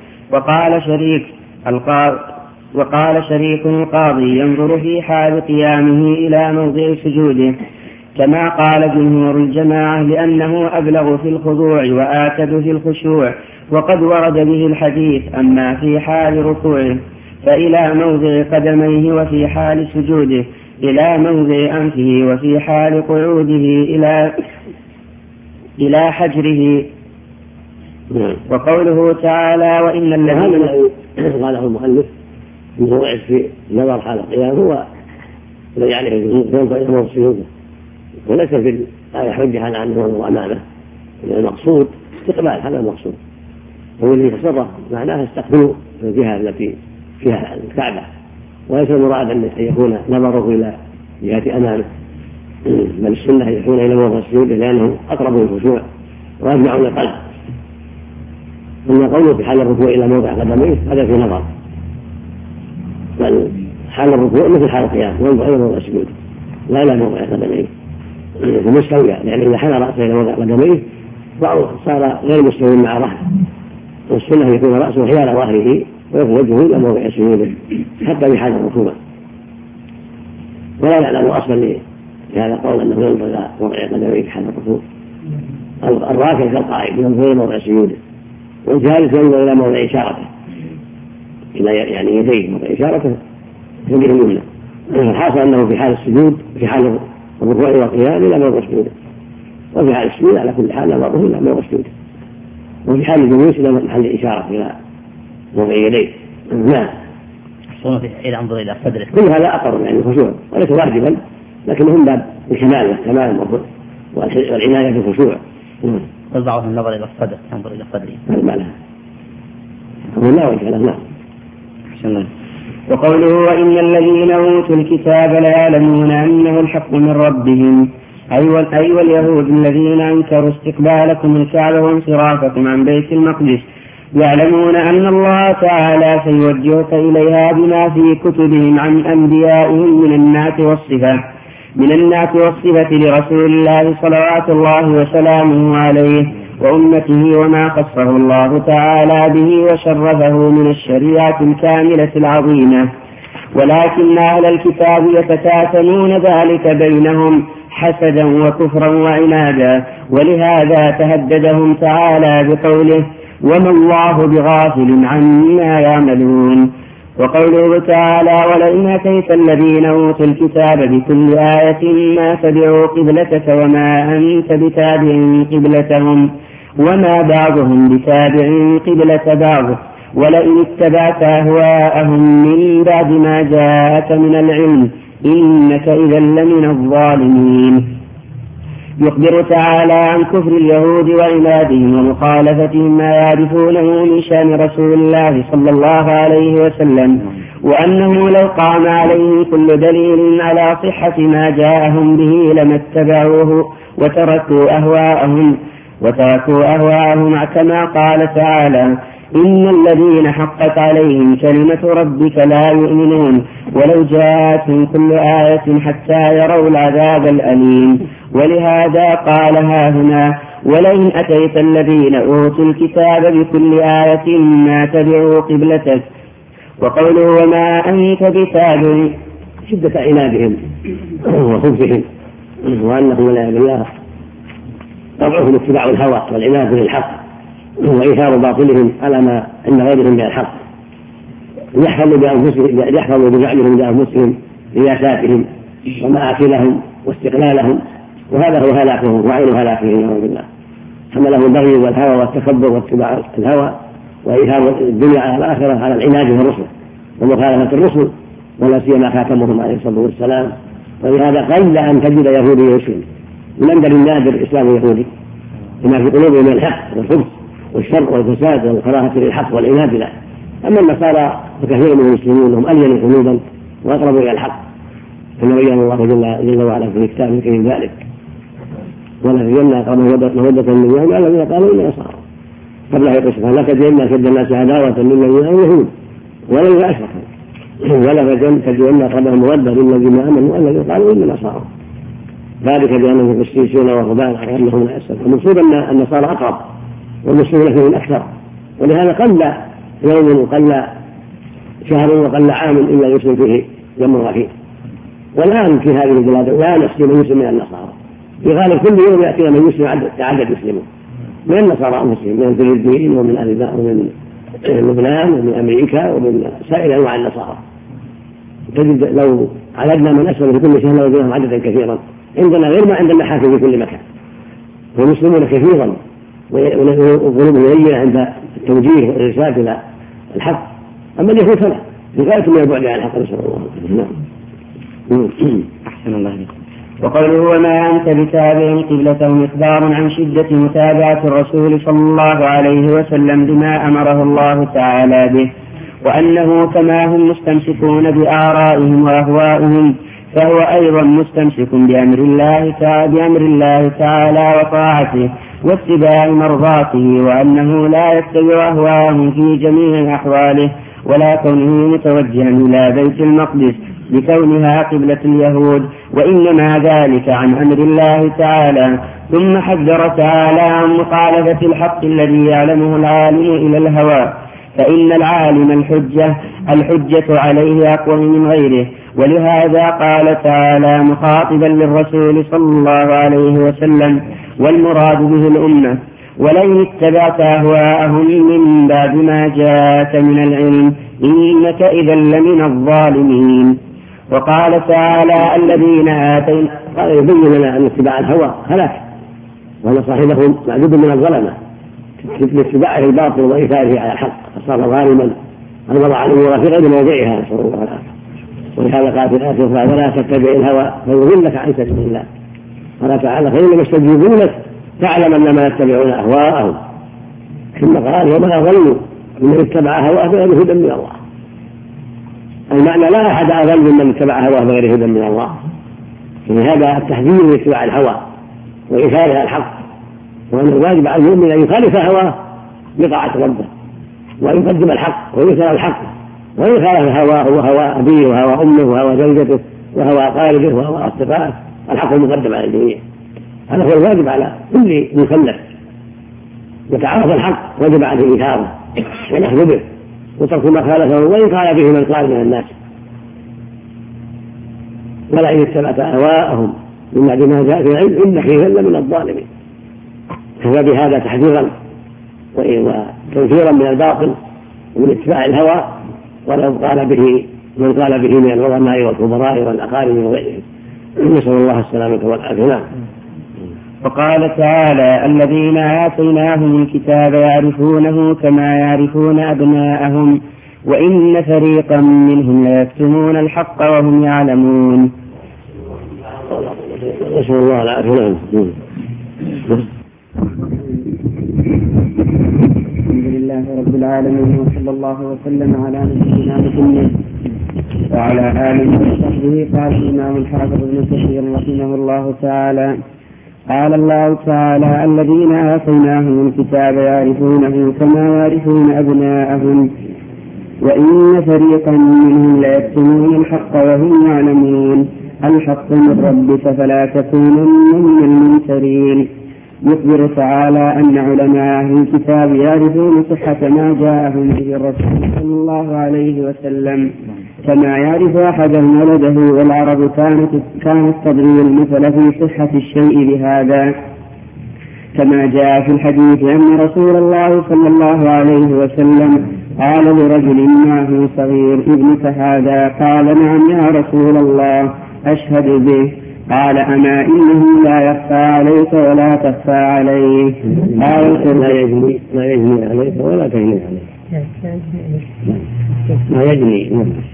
وقال شريك القاضي ينظر في حال قيامه إلى موضع سجوده كما قال جمهور الجماعة لأنه أبلغ في الخضوع وآكد في الخشوع، وقد ورد به الحديث. أما في حال ركوعه فإلى موضع قدميه، وفي حال سجوده إلى موضع أنفه، وفي حال قعوده إلى حجره. وقوله تعالى وإن الذين قاله المؤلف أنه وعد في نظر حال القيام هو الذي عليه الجمهور إلى موضع سجوده، وليس في الآية حجة على أنه هو أمامه. المقصود استقبال، هذا المقصود. هو اللي يتصرف معناه استقبلوا الجهة التي فيها الكعبة، وليس المراد أن يكون نظره إلى جهة أمامه، بل السنة يكون إلى موضع السجود لأنه أقرب للخشوع وأجمع للقلب. أما قوله في حال الركوع إلى موضع قدميه هذا في نظر، بل حال الركوع مثل حال القيام ينظر إلى موضع السجود لا إلى موضع قدميه ومستوية، يعني إذا حنى رأسه إلى موضع قدميه صار غير مستوي مع رأسه، والسنة يكون رأسه حيال ظهره ويكون وجهه إلى موضع سجوده حتى بحال الركوع. ولا نعلم أصلا لهذا القول أنه ينظر إلى موضع قدميه في حال الركوع. الراكع كالقائد ينظر إلى موضع سجوده، والجالس ينظر إلى موضع إشارته، إلى يعني يديه موضع إشارته يده اليمنى. الحاصل أنه في حال السجود في حال الركوع والقيام إلى موضع سجوده، وفي حال السجود على كل حال نظره إلى موضع سجوده، وفي حال الجلوس إلى محل إشارة إلى موضع يديه. نعم. إذا أنظر إلى صدره كل هذا أقرب يعني الخشوع، وليس واجبا لكنه من باب الكمال والتمام والعناية بالخشوع. وضعه النظر إلى الصدر، ينظر إلى صدره ما لها لا وجه له. نعم. وقوله وإن الذين أوتوا الكتاب ليعلمون أنه الحق من ربهم، أي واليهود الذين أنكروا استقبالكم الكعبة وانصرافكم عن بيت المقدس، يعلمون أن الله تعالى سيوجهك إليها بما في كتبهم عن أنبيائهم من النعت والصفة لرسول الله صلوات الله وسلامه عليه وأمته، وما خصه الله تعالى به وشرفه من الشريعة الكاملة العظيمة. ولكن أهل الكتاب يتكاتمون ذلك بينهم حسدا وكفرا وعنادا، ولهذا تهددهم تعالى بقوله وما الله بغافل عما يعملون. وقوله تعالى ولئن أتيت الذين أوتوا الكتاب بكل آية ما تبعوا قبلتك وما أنت بتابع قبلتهم وما بعضهم بتابع قبلة بعض، ولئن اتبعت أهواءهم من بعد ما جاءك من العلم إنك إذا لمن الظالمين. يخبر تعالى عن كفر اليهود وعنادهم ومخالفتهم ما يعرفونه من شأن رسول الله صلى الله عليه وسلم، وأنه لو قام عليه كل دليل على صحة ما جاءهم به لما اتبعوه وتركوا أهواءهم كما قال تعالى إن الذين حقت عليهم كلمة ربك لا يؤمنون ولو جاءتهم كل آية حتى يروا العذاب الأليم. ولهذا قال هنا ولئن أتيت الذين أوتوا الكتاب بكل آية ما تبعوا قبلتك. وقوله وما أنت بتابع شدة عنادهم وخبثهم وأنهم والعياذ بالله طبعهم اتباع الهوى والعناد للحق وإيثار باطلهم على ما عند غيرهم من الحق، يحفظوا بزعمهم لأنفسهم رياساتهم ومآكلهم واستقلالهم، وهذا هو هلاكهم وعين هلاكهم نعوذ بالله. حمله البغي والهوى والتكبر واتباع الهوى وإيثار الدنيا على الآخرة على العناد بالرسل ومخالفة الرسل، ولا سيما خاتمهم عليه الصلاة والسلام. ولهذا قل أن تجد يهودي يسلم، من أنزل النادر الإسلام اليهودي بما في قلوبهم من الحق والخبث والشر والفساد والكراهة للحق والعناد له. أما النصارى فكثير من المسلمين هم ألين قلوبا وأقرب إلى الحق، كما بين الله جل وعلا في كتابه الكريم ذلك ولا تجدن أقرب مودة من اليهود الذين قالوا إننا نصارى قبله يقول لا تجدن أشد الناس عداوة للذين آمنوا اليهود والذين أشركوا ولا تجدن أقربهم مودة للذين آمنوا الذين قالوا إننا نصارى، ذلك بأنهم يقسيسون ورهبان أنهم لا يسلمون. المقصود أن النصارى أقرب والمسلمون فيهم أكثر، ولهذا قل يوم وقل شهر وقل عام إلا يسلم فيه جمع رهيب. والآن في هذه البلاد لا نحصي من يسلم من النصارى في غالب كل يوم يأتي من يسلم عدد يسلمون من النصارى أنفسهم، من الفلبين ومن ومن لبنان ومن أمريكا ومن سائر أنواع النصارى. تجد لو عددنا من أسلم في كل شهر لوجدناهم عددا كثيرا، عندنا غير ما عند المحاكم في كل مكان، والمسلمون كثيرا وظلمهم هي عند التوجيه والإرشاد إلى الحق. أما اليهود فلا، في غاية من البعد عن الحق، نسأل الله. أحسن الله عليك. وقوله وما أنت بتابع قبلتهم إخبار عن شدة متابعة الرسول صلى الله عليه وسلم بما أمره الله تعالى به، وأنه كما هم مستمسكون بآرائهم وأهوائهم فهو أيضا مستمسك بأمر الله تعالى وطاعته واتباع مرضاته، وأنه لا يتبع أهواءهم في جميع أحواله، ولا كونه متوجها إلى بيت المقدس لكونها قبلة اليهود، وإنما ذلك عن أمر الله تعالى. ثم حذر تعالى عن مخالفة الحق الذي يعلمه العالم إلى الهوى، فإن العالم الحجة عليه أقوى من غيره. ولهذا قال تعالى مخاطبا للرسول صلى الله عليه وسلم والمراد به الأمة: ولئن اتبعت أهواءهم من بعد ما جاءك من العلم إنك إذا لمن الظالمين. وقال تعالى الذين آتينا، قال يبين لنا أن اتباع الهوى هلاك، وأن صاحبه معدود من الظلمة لاتباعه الباطل وإيثاره على الحق، فصار ظالما أن وضع الأمور في غير موضعها، نسأل الله العافية. ولهذا قال في الآية الأخرى: ولا تتبع الهوى فيضلك عن سبيل الله. قال تعالى: فإنما يستجيبون لك تعلم أنما يتبعون أهواءهم. ثم قال: وما أضل من اتبع هواه بغير هدى من الله. المعنى لا أحد أضل ممن اتبع هواه بغير هدى من الله. هذا التحذير من اتباع الهوى وإيثار الحق، وأن الواجب على المؤمن أن يخالف هواه بطاعة ربه، وأن يقدم الحق ويثار الحق، وإن خالف هواه وهوى أبيه وهوى أمه وهوى زوجته وهوى قاربه وهوى أصدقائه، الحق مقدم على الجميع. هذا هو الواجب على كل مكلف. يتعرف الحق وجب عليه إيثاره والأخذ به وترك ما خالفه وإن قال به من قال من الناس. ولئن اتبعت أهواءهم من بعد ما جاءك من العلم إنك إذا لمن الظالمين. فهو بهذا تحذيرا وتنفيرا من الباطل ومن اتباع الهوى، ولو قال به من قال به من العظماء والكبراء والأقارب وغيرهم. نسأل الله السلامة والعافية. وقال تعالى الذين آتيناهم الكتاب يعرفونه كما يعرفون أبناءهم وإن فريقا منهم ليكتمون الحق وهم يعلمون. نسأل الله العافية. الحمد لله رب العالمين، وصلى الله وسلم على نبينا محمد وعلى آله وصحبه. قال الإمام الحافظ ابن كثير رحمه الله تعالى: قال الله تعالى الذين آتيناهم الكتاب يعرفونه كما يعرفون أبناءهم وإن فريقا منهم ليكتمون الحق وهم يعلمون. الحق من ربك فلا تكونن من الممترين. يخبر تعالى أن علماء أهل الكتاب يعرفون صحة ما جاءهم به الرسول صلى الله عليه وسلم كما يعرف أحدهم ولده، والعرب كانت تضرب المثل في صحة الشيء بهذا، كما جاء في الحديث أن رسول الله صلى الله عليه وسلم قال لرجل معه صغير: ابنك هذا؟ قال: نعم يا رسول الله، أشهد به. قال: أما إنه لا يخفى عليك ولا تخفى عليه. لا يجني عليك ولا تجني عليك. ما يجني.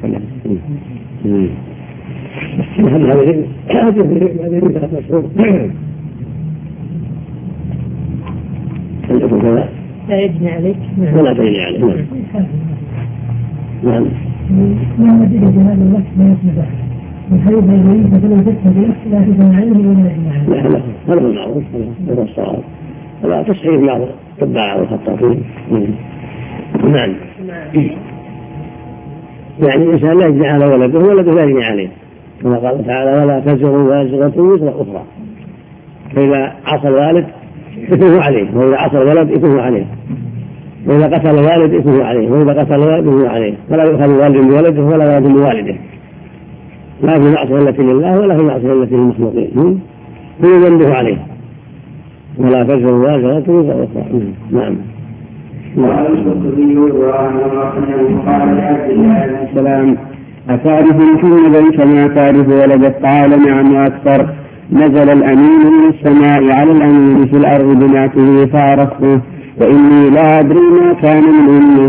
لا يجني عليك ولا تجني عليك. نعم. ما وجد بهذا الوقت ما يسمى وحيث يريد فلو تتبع لا تجني عليه ولا يجني عليه. لا هذا المعروف، هذا الصواب، ولا تصحيح بعض التباع والخطاطين. نعم. يعني الإنسان لا يجني على ولده ولده لا يجني عليه، كما قال تعالى: ولا تزر وازرة وزر أخرى. فإذا عصى الوالد إثمه عليه، وإذا عصى الولد إثمه عليه، وإذا قتل الوالد إثمه عليه، وإذا قتل الولد إثمه عليه. فلا يؤخذ الوالد بولده ولا ولد بوالده، لا في معصية التي لله ولا في معصية التي للمخلوقين. فيذنبه عليه ولا تزر وازرة وزر أخرى. نعم. قال الشافعي قال لعبد الله بن سلام أتعرف محمدا كما تعرف ولدت؟ قال نعم وأكثر. نزل الأمين من السماء على الأمين في الأرض بنعته فعرفته وإني لا أدري ما كان من أمه.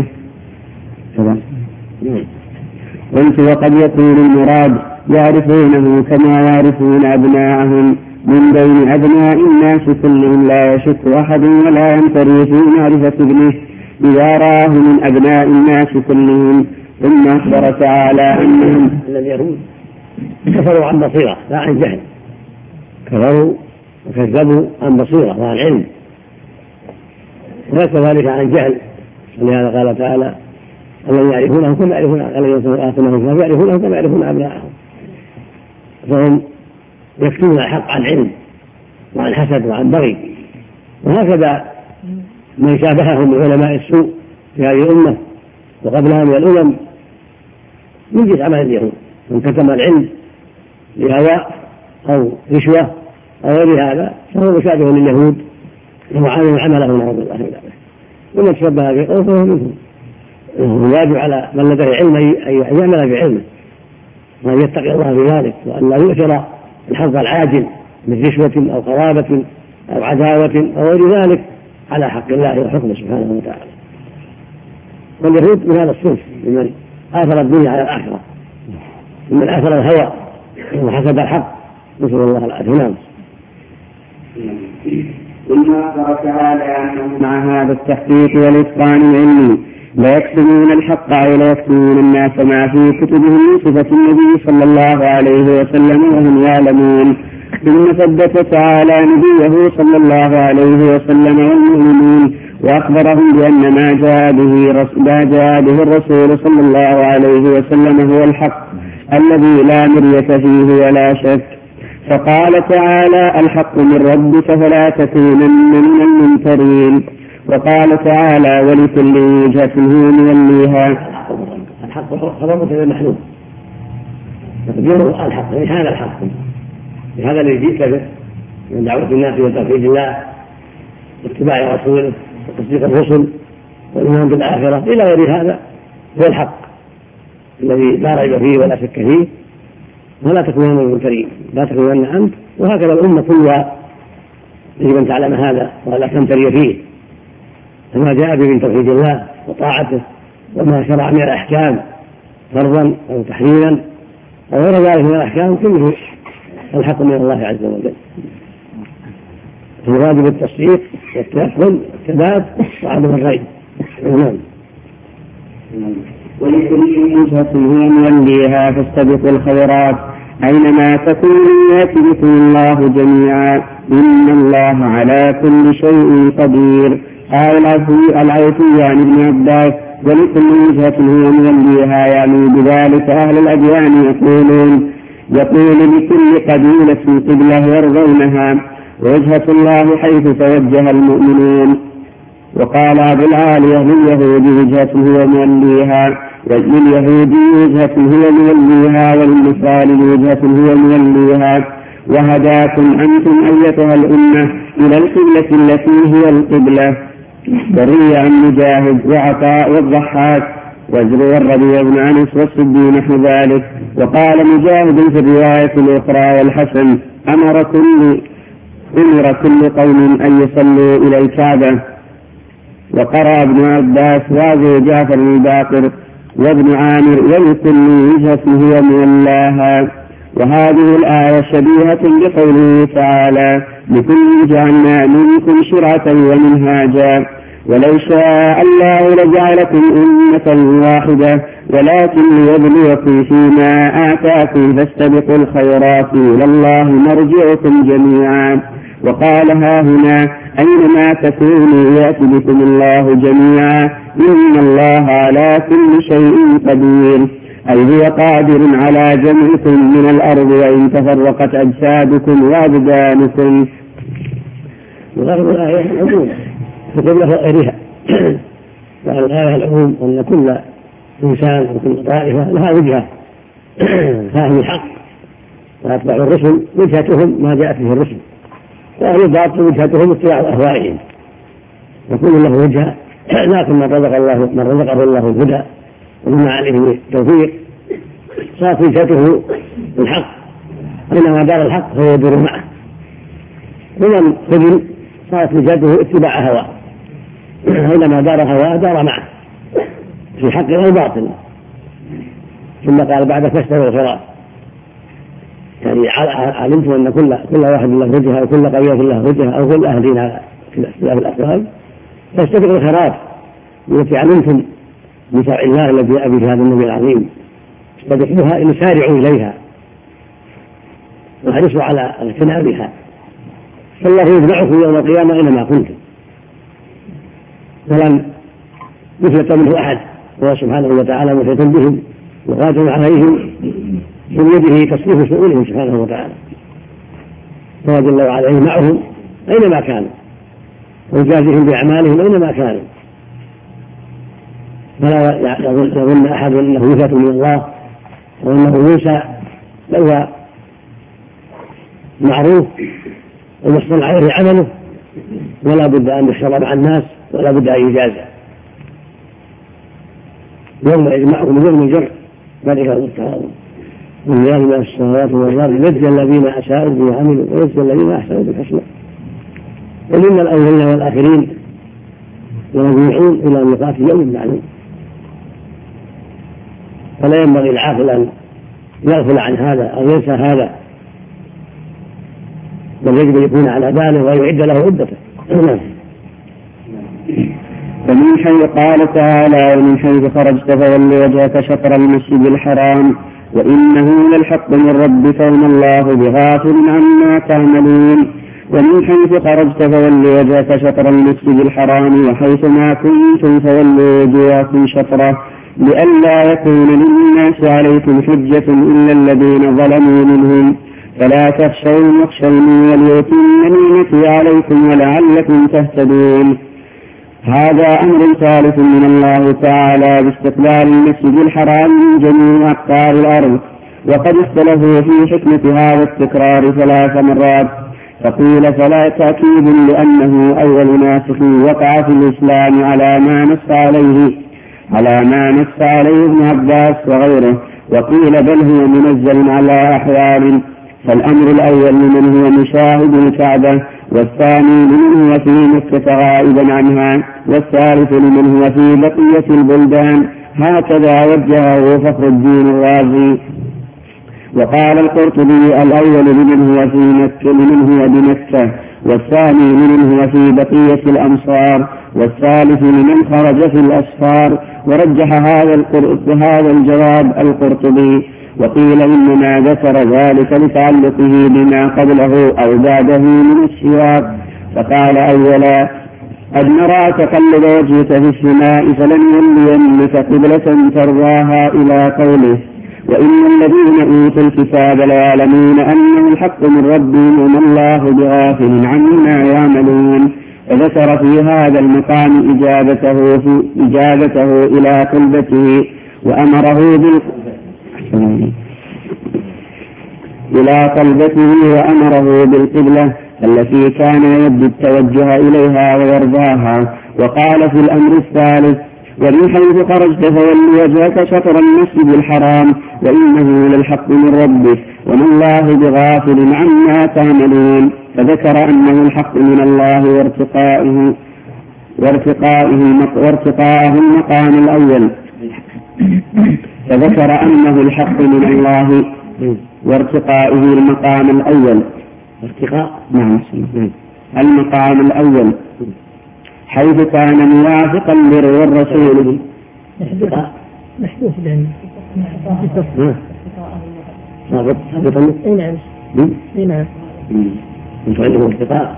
قلت وقد يكون المراد يعرفونه كما يعرفون أبناءهم من بين أبناء الناس كلهم لا يشك أحد ولا يمتري في معرفة ابنه إذا راه من أبناء الناس كلهم. ثم أخبر تعالى أنهم الذين كفروا عن بصيرة لا عن جهل، كفروا وكذبوا عن بصيرة وعن علم، وليس ذلك عن جهل. ولهذا قال تعالى الذين يعرفونه كما يعرفون كما يعرفون أبناءهم، فهم يكتمون الحق عن علم وعن حسد وعن بغي. وهكذا من شابههم من علماء السوء في هذه الأمة وقبلها من الأمم من جنس عمل اليهود، من كتم العلم لهواء أو رشوة أو غير هذا فهو مشابه لليهود ومعامل عمله نعوذ بالله من ذلك. ومن تشبه بقوم فهو منهم. الواجب على من لديه علم أن يعمل بعلمه وأن يتقي الله بذلك، وأن لا يؤثر الحظ العاجل من رشوة أو قرابة أو عداوة أو غير ذلك على حق الله وحكمه سبحانه وتعالى. واليهود من هذا الصنف ممن آثر الدنيا على الآخرة، ممن آثر الهوى وحسب الحق، نسأل الله العافية. نعم. ثم أخبر تعالى أنهم مع هذا التحقيق والإتقان العلمي لا يكتمون الحق ولا يكتمون الناس ما في كتبهم من صفة النبي صلى الله عليه وسلم وهم يعلمون. ثم ثبت تعالى نبيه صلى الله عليه وسلم والمؤمنين وأخبرهم بأن ما جاء به الرسول صلى الله عليه وسلم هو الحق الذي لا مرية فيه ولا شك. فقال تعالى الحق من ربك فلا تكونن من الممترين. وقال تعالى ولكل وجهة هو موليها. الحق خبر مثل المحلول تقديره الحق، يعني هذا الحق، هذا الذي جئت به من دعوة الناس وتوحيد الله واتباع رسوله وتصديق الرسل والإيمان بالآخرة إلى غير هذا هو الحق الذي لا ريب فيه ولا شك فيه. ولا تكونن من الممترين، لا تكونن أنت وهكذا الأمة كلها يجب أن تعلم هذا ولا تمتري فيه. فما جاء به من توحيد الله وطاعته وما شرع من الأحكام فرضا أو تحليلا أو غير ذلك من الأحكام كله الحق من الله عز وجل. الواجب التصديق والتيقن والثبات وعدم الريب. ولكل وجهة هي موليها فاستبقوا الخيرات أينما تكونوا يأتي بكم الله جميعا إن الله على كل شيء قدير. قال العوفي عن ابن عباس ولكل وجهة هي موليها، يعني بذلك أهل الأديان يقول لكل قبيلة قبلة يرضونها، ووجهة الله حيث توجه المؤمنون. وقال أبو العالية لليهود وجهة هو موليها، ولليهود وجهة هو موليها، وللنصارى وجهة هو موليها. وهداكم أنتم أيتها الأمة إلى القبلة التي هي القبلة. وروي عن مجاهد وعطاء والضحاك والربيع بن أنس والسدي نحو ذلك. وقال مجاهد في الرواية الأخرى والحسن أمر كل قوم أن يصلوا إلى الكعبة. وقرأ ابن عباس وابو جعفر الباقر وابن عامر ولكل وجهة هي مولاها. وهذه الآية شبيهة بقوله تعالى لكل جعلنا منكم شرعة ومنهاجا ولو شاء الله لجعلكم أمة واحدة ولكن ليبلوكم فيما آتاكم فاستبقوا الخيرات إلى الله مرجعكم جميعا. وقال ها هنا أينما تكونوا يأتي بكم الله جميعا إن الله على كل شيء قدير، أي هو قادر على جمعكم من الأرض وإن تفرقت أجسادكم وأبدانكم. وغير الآية العموم تقول له غيرها. الآية العموم أن كل إنسان وكل طائفة لها وجهة فهم الحق، وأتباع الرسل وجهتهم ما جاءت به الرسل وأهل الباطل وجهتهم اتباع أهوائهم، وكل له وجهة، لكن من رزقه الله الهدى ومن عليه التوفيق صارت وجهته الحق، أينما دار الحق فهو يدور معه، ومن خذل صارت وجهته اتباع هواه، أينما دار هواه دار معه في حق أو باطل. ثم قال بعد فاشتروا الخراف، يعني علمتم أن كل واحد له وجهة أو كل قبيلة له وجهة أو كل أهلين على اختلاف الأقوال، فاستبقوا الخراف التي علمتم من شرع الله الذي جاء به هذا النبي العظيم، استبقوها إن سارعوا إليها واحرصوا على اغتنامها، فالله يتبعكم يوم القيامة أينما كنتم، فلن يفلت منه أحد، هو سبحانه وتعالى محيط بهم وقادر عليهم، من يده تصريف شؤونهم سبحانه وتعالى، فهو جل وعلا معهم أينما كانوا ويجازيهم بأعمالهم أينما كانوا، فلا يظن أحد أنه يفلت من الله وأنه ينسى، بل هو معروف ومحصل عليه عمله، ولا بد أن يحشر مع الناس ولا بد أن يجازى يوم يجمعهم يوم الجمع ذلك التعاون لله ما في السماوات والارض يجزي الذين اساءوا بما عملوا ويجزي الذين احسنوا بالحسنى. ومن الاولين والاخرين يرجعون الى ميقات يوم معلوم، فلا ينبغي العاقل ان يغفل عن هذا او ينسى هذا، بل يجب ان يكون على باله ويعد له عدته. ومن حيث قال تعالى ومن حيث خرجت فول وجهك شطر المسجد الحرام وإنه للحق من ربك وما الله بغافل عما تعملون. ومن حيث خرجت فول وجهك شطر المسجد الحرام وحيث ما كنتم فولوا وجوهكم شطره لئلا يكون للناس عليكم حجة إلا الذين ظلموا منهم فلا تخشوهم واخشوني وليتم نعمتي عليكم ولعلكم تهتدون. هذا أمر ثالث من الله تعالى باستقبال المسجد الحرام من جميع أقطار الأرض، وقد اختلفوا في حكمة هذا التكرار 3 مرات، فقيل فلا تأكيد لأنه أول ناسخ وقع في الإسلام على ما نص عليه ابن عباس وغيره، وقيل بل هو منزل على أحوال، فالأمر الأول لمن هو مشاهد الكعبة، والثاني لمن هو في مكة غائبا عنها، والثالث لمن هو في بقية البلدان، هكذا وجهه فخر الدين الرازي. وقال القرطبي الأول لمن هو في مكة لمن هو بمكة، والثاني لمن هو في بقية الأمصار، والثالث لمن خرج في الأسفار، ورجح هذا الجواب القرطبي. وقيل إنما ذكر ذلك لتعلقه بما قبله أو بعده من السياق، فقال أولا قد نرى تقلب وجهك في السماء فلنولينك قبلة ترضاها إلى قوله وإن الذين أوتوا الكتاب ليعلمون أنه الحق من ربهم وما الله بغافل عما يعملون. فذكر في هذا المقام إجابته إلى قلبته وأمره بالقبلة التي كان يود التوجه إليها ويرضاها. وقال في الأمر الثالث ومن حيث خرجت فول وجهك شطر المسجد الحرام وإنه للحق من ربك وما الله بغافل عما تعملون، فذكر أنه الحق من الله وارتقاءه المقام الأول فذكر أنه الحق من الله وارتقائه المقام الأول المقام الأول حيث كان موافقا للرسول محدوث بين نعم انت عنده ارتقاء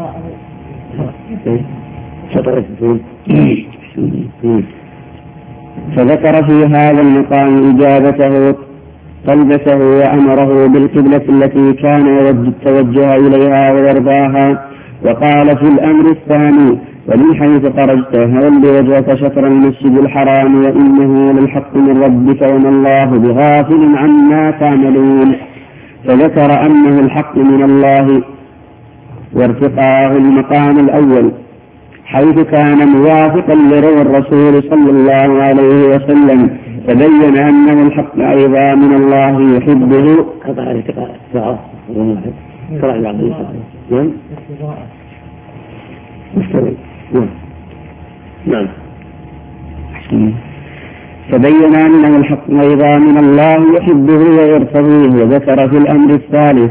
فذكر في هذا المقام إجابته قلبته وأمره بالقبلة التي كان يود التوجه إليها ويرضاها. وقال في الأمر الثاني ومن حيث خرجت فول وجهك شطر المسجد الحرام وإنه للحق من ربك وما الله بغافل عما تعملون، فذكر أنه الحق من الله وارتقاه المقام الأول حيث كان موافقا لروى الرسول صلى الله عليه وسلم، تبين أنه الحق أيضا من الله يحبه. نعم. تبين أنه الحق أيضا من الله يحبه ويرتضيه. وذكر في الأمر الثالث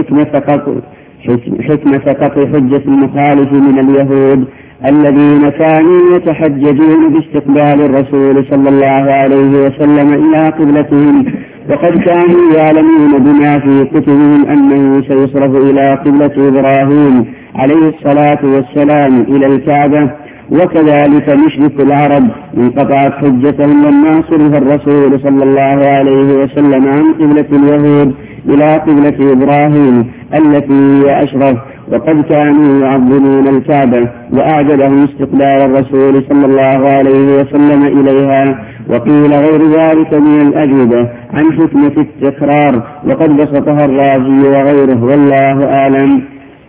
حكمة قطع حجة المخالف من اليهود الذين كانوا يتحججون باستقبال الرسول صلى الله عليه وسلم إلى قبلتهم، وقد كانوا يعلمون بما في كتبهم أنه سيصرف إلى قبلة إبراهيم عليه الصلاة والسلام إلى الكعبة. وكذلك مشرك العرب انقطعت حجتهم لما صرف الرسول صلى الله عليه وسلم عن قبلة اليهود إلى قبلة إبراهيم التي هي أشرف، وقد كانوا يعظمون الكعبة وأعجبهم استقبال الرسول صلى الله عليه وسلم إليها. وقيل غير ذلك من الأجوبة عن حكمة التكرار، وقد بسطها الرازي وغيره، والله أعلم.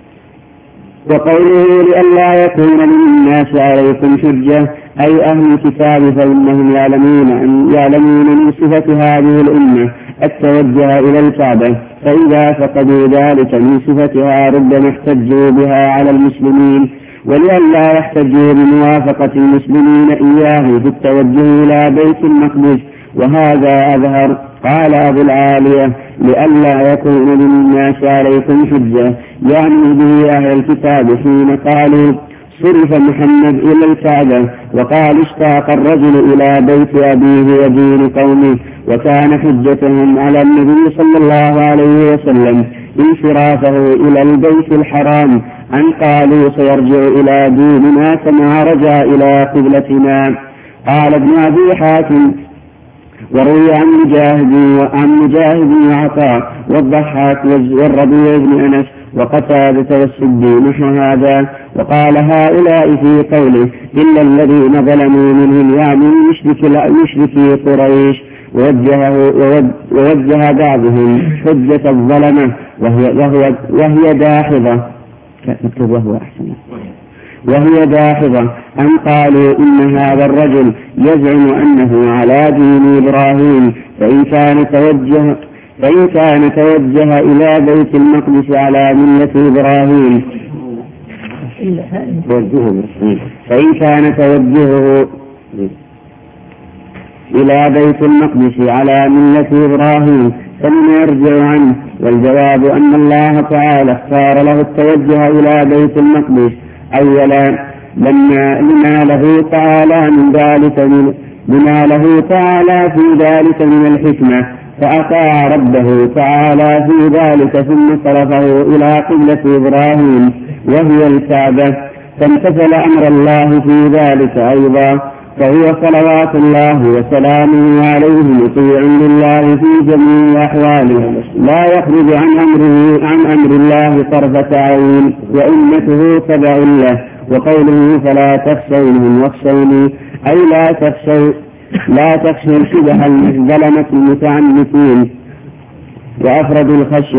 وقوله لئلا يكون للناس عليكم حجة أي أهل الكتاب فإنهم يعلمون من صفة هذه الأمة التوجه إلى الكعبة، فإذا فقدوا ذلك من صفتها ربما احتجوا بها على المسلمين، ولئلا يحتجوا بموافقة المسلمين إياه في التوجه إلى بيت المقدس، وهذا أظهر. قال أبو العالية لئلا يكون للناس عليكم حجة يعني به أهل الكتاب حين قالوا صرف محمد إلى الكعبة، وقال اشتاق الرجل إلى بيت أبيه ودين قومه، وكان حجتهم على النبي صلى الله عليه وسلم انصرافه إلى البيت الحرام أن قالوا سيرجع إلى ديننا كما رجع إلى قبلتنا. قال ابن أبي حاتم وروي عن مجاهد وعطاء والضحاك والربيع بن أنس وقتادة والسدي نحو هذا. وقال هؤلاء في قوله إلا الذين ظلموا منهم يعني مشركي قريش، ووجه بعضهم حجة الظلمة وهي داحضة وهي داحضة أن قالوا إن هذا الرجل يزعم أنه على دين إبراهيم، فإن كان توجه إلى بيت المقدس على ملة إبراهيم فإن كان توجهه إلى بيت المقدس على ملة إبراهيم فلم يرجع عنه. والجواب أن الله تعالى اختار له التوجه إلى بيت المقدس أولا لما له تعالى في ذلك من الحكمة، فأطاع ربه تعالى في ذلك ثم صرفه إلى قبلة إبراهيم وهي الكعبة، فامتثل أمر الله في ذلك أيضا، فهو صلوات الله وسلامه عليه مطيع لله في جميع أحواله لا يخرج عن أمر الله طرفة عين، وأمته تبع له. وقوله فلا تخشونهم واخشوني أي لا تخشوا شبه الظلمة المتعنتين، وأفردوا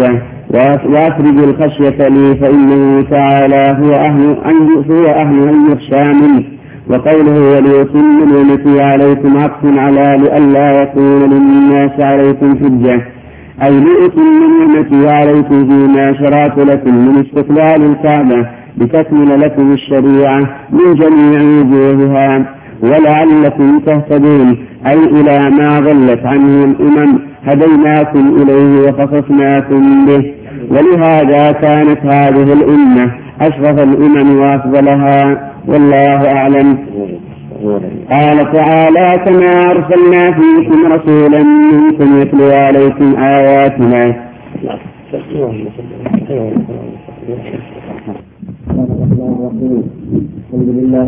الخشية لي فإنه تعالى هو أهل أن يخشى منه. وقوله وليتم نعمتي عليكم عطف على لئلا يكون للناس عليكم حجة أي لأتم نعمتي عليكم فيما شرعت لكم من استقبال الكعبة لتكمل لكم الشريعة من جميع وجوهها ولعلكم تهتدون أي إلى ما ضلت عنه الأمم هديناكم إليه وخصصناكم به. ولهذا كانت هذه الأمة أشرف الأمم وأفضلها، والله أعلم. قال تعالى كما أرسلنا فيكم رسولا منكم يتلو عليكم آياتنا. الحمد لله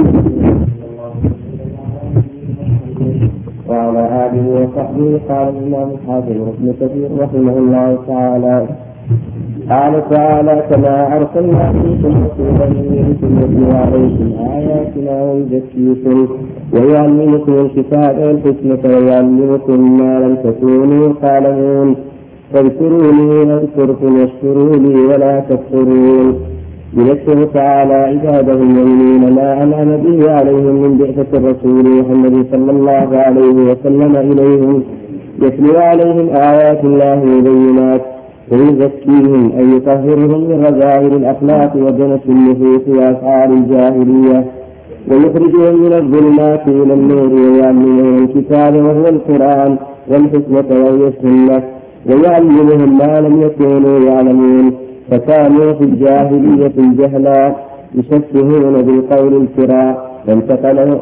وعلى آله وصحبه. قال الإمام الحافظ ابن كثير رحمه الله تعالى قال تعالى كما أرسلنا فيكم رسولا منكم يتلو عليكم آياتنا ويزكيكم ويعلمكم الكتاب والحكمة ويعلمكم ما لم تكونوا تعلمون فاذكروني أذكركم واشكروا لي ولا تكفرون. يذكر تعالى عباده المؤمنين ما أنعم به عليهم من بعثة الرسول محمد صلى الله عليه وسلم إليهم، يتلو عليهم آيات الله البينات ويزكيهم أي يطهرهم من رذائل الأخلاق ودنس النفوس وأفعال الجاهلية، ويخرجهم من الظلمات إلى النور، ويعلمهم الكتاب وهو القرآن والحكمة وهي السنة، ويعلمهم ما لم يكونوا يعلمون، فكانوا في الجاهلية الجهلا يشبهون بالقول الكراء فانتقلوا.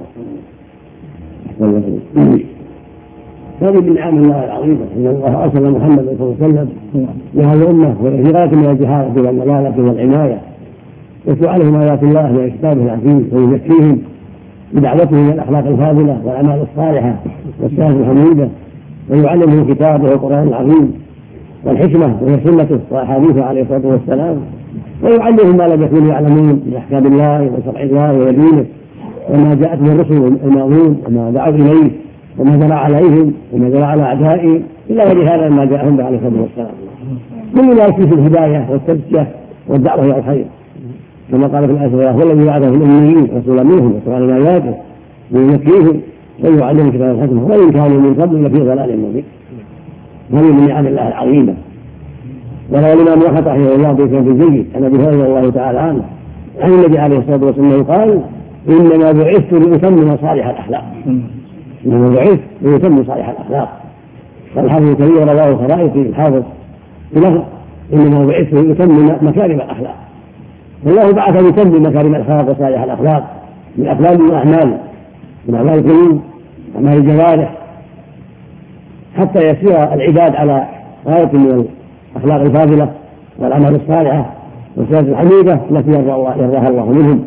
هذه من نعم الله العظيمة ان الله ارسل محمد صلى الله عليه وسلم لهذه الامه وفي غايه من الجهاله والملالة والعنايه، يتلو عليهم ايات الله وكتابه العزيز ويزكيهم بدعوته الى الاخلاق الفاضله والاعمال الصالحه والصلاه الحميده، ويعلمهم كتابه والقران العظيم والحكمه وهي سنته واحاديثه عليه الصلاه والسلام، ويعلمهم ما لم يكونوا يعلمون من احكام الله وشرع الله ودينه وما جاءت به الرسل الماضون وما دعوا اليه وما جرى عليهم وما جرى على اعدائهم الى غير هذا ما جاءهم به عليه الصلاه والسلام، كل ذلك في الهدايه والتزكيه والدعوه الى الخير، كما قال في الايه: هو الذي بعث في الاميين رسولا منهم يتلو عليهم اياته ويزكيهم ويعلمهم كتاب الحكمه وان كانوا من قبل لفي ضلال مبين. هذه من نعم الله العظيمه. وروى الامام احمد رحمه الله بإسناد جيد عن ابي هريره رضي الله تعالى عنه عن النبي عليه الصلاه والسلام قال: انما بعثت لاتمم صالح الاخلاق. انما بعثت لاتمم صالح الاخلاق. والحافظ الكبير رواه الخرائط الحافظ بلفظ: انما بعثت لاتمم مكارم الاخلاق. والله بعث ليتمم مكارم الاخلاق وصالح الاخلاق من افعال واعمال، من اعمال القلوب واعمال الجوارح، حتى يسير العباد على غايه من الاخلاق الفاضله والاعمال الصالحه والصلاه الحميده التي يرضاها الله منهم،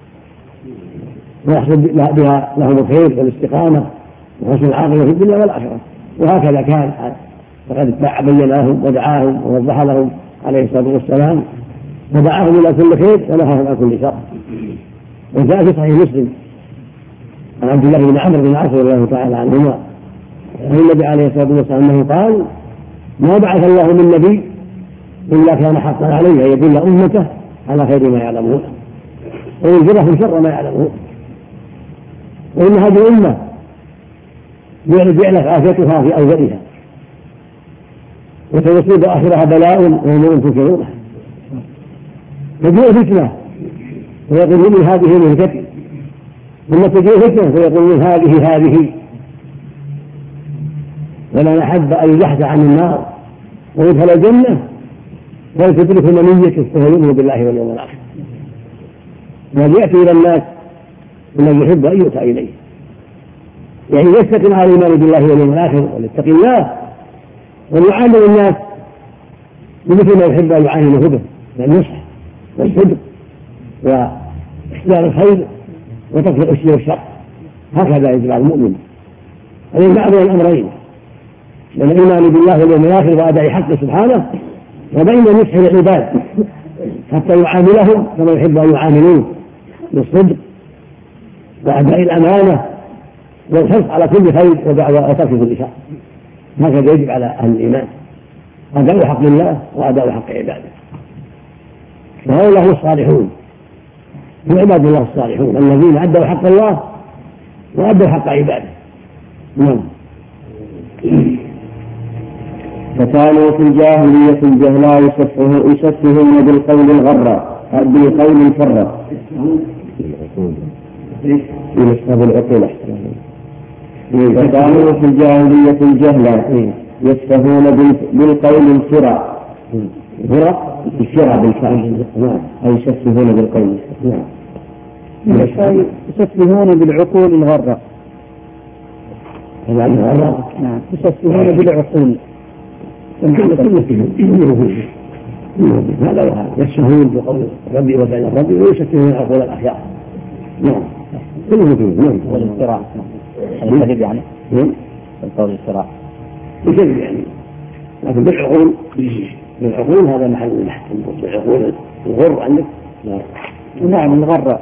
ويحصل بها لهم الخير والاستقامه وحسن العاقبه في الدنيا والاخره. وهكذا كان فقد بين لهم ودعاهم ووضح لهم عليه الصلاه والسلام، ودعاهم الى كل خير ونهاهم عن كل شر. وجاء في صحيح مسلم عن عبد الله بن عمرو بن العاص رضي الله تعالى عنهما عن النبي عليه الصلاه والسلام انه قال: ما بعث الله من نبي الا كان حقا عليه ان يدل امته على خير ما يعلمون وينذرهم شر ما يعلمون، وان هذه الامه يعلف عافيتها في اولها وسيصيب اخرها بلاء وامور تنكرونها، تجيء فتنه ويقول من هذه مهجتي، ثم تجيء فتنه ويقول من هذه، ولا نحب ان يحث عن النار ويدخل الجنه ويتدرك منيته وهو يؤمن بالله واليوم الاخر. وياتي الى الناس الذي يحب ان يؤتى اليه، يعني يستقيم على الايمان بالله واليوم الاخر ويتقي الله ويعامل الناس بمثل ما يحب ان يعامله به من النصح والصدق واحسان الخير وترك الغش والشر. هكذا يجب على المؤمن ان يجمع بين الامرين: بين الايمان بالله واليوم الاخر واداء حقه سبحانه، وبين نصح العباد حتى يعاملهم كما يحب ان يعاملوه بالصدق واداء الامانه والحرص على كل خير ودعوه وترك كل شر. هكذا يجب على اهل الايمان: اداء حق الله واداء حق عباده. وهؤلاء هم الصالحون، هم عباد الله الصالحون الذين ادوا حق الله وادوا حق عباده. نعم. فكانوا في الجاهلية الجهلاء يسفهون بالقول الغراء بالقول الفراء فكانوا في الجاهلية الجهلاء يسفهون بالقول الفراء الفراء بالفعل أي يسفهون بالقول. يسفهون بالعقول الغراء. نعم، يسفهون بالعقول هذا يسفهون بقول ربي وفعل ربي ويسفهون عقول الاخيار. نعم كله فيه. نعم والافتراء الكذب يعني القول الافتراء الكذب يعني، لكن بالعقول هذا محل البحث. بالعقول الغر عندك. نعم الغراء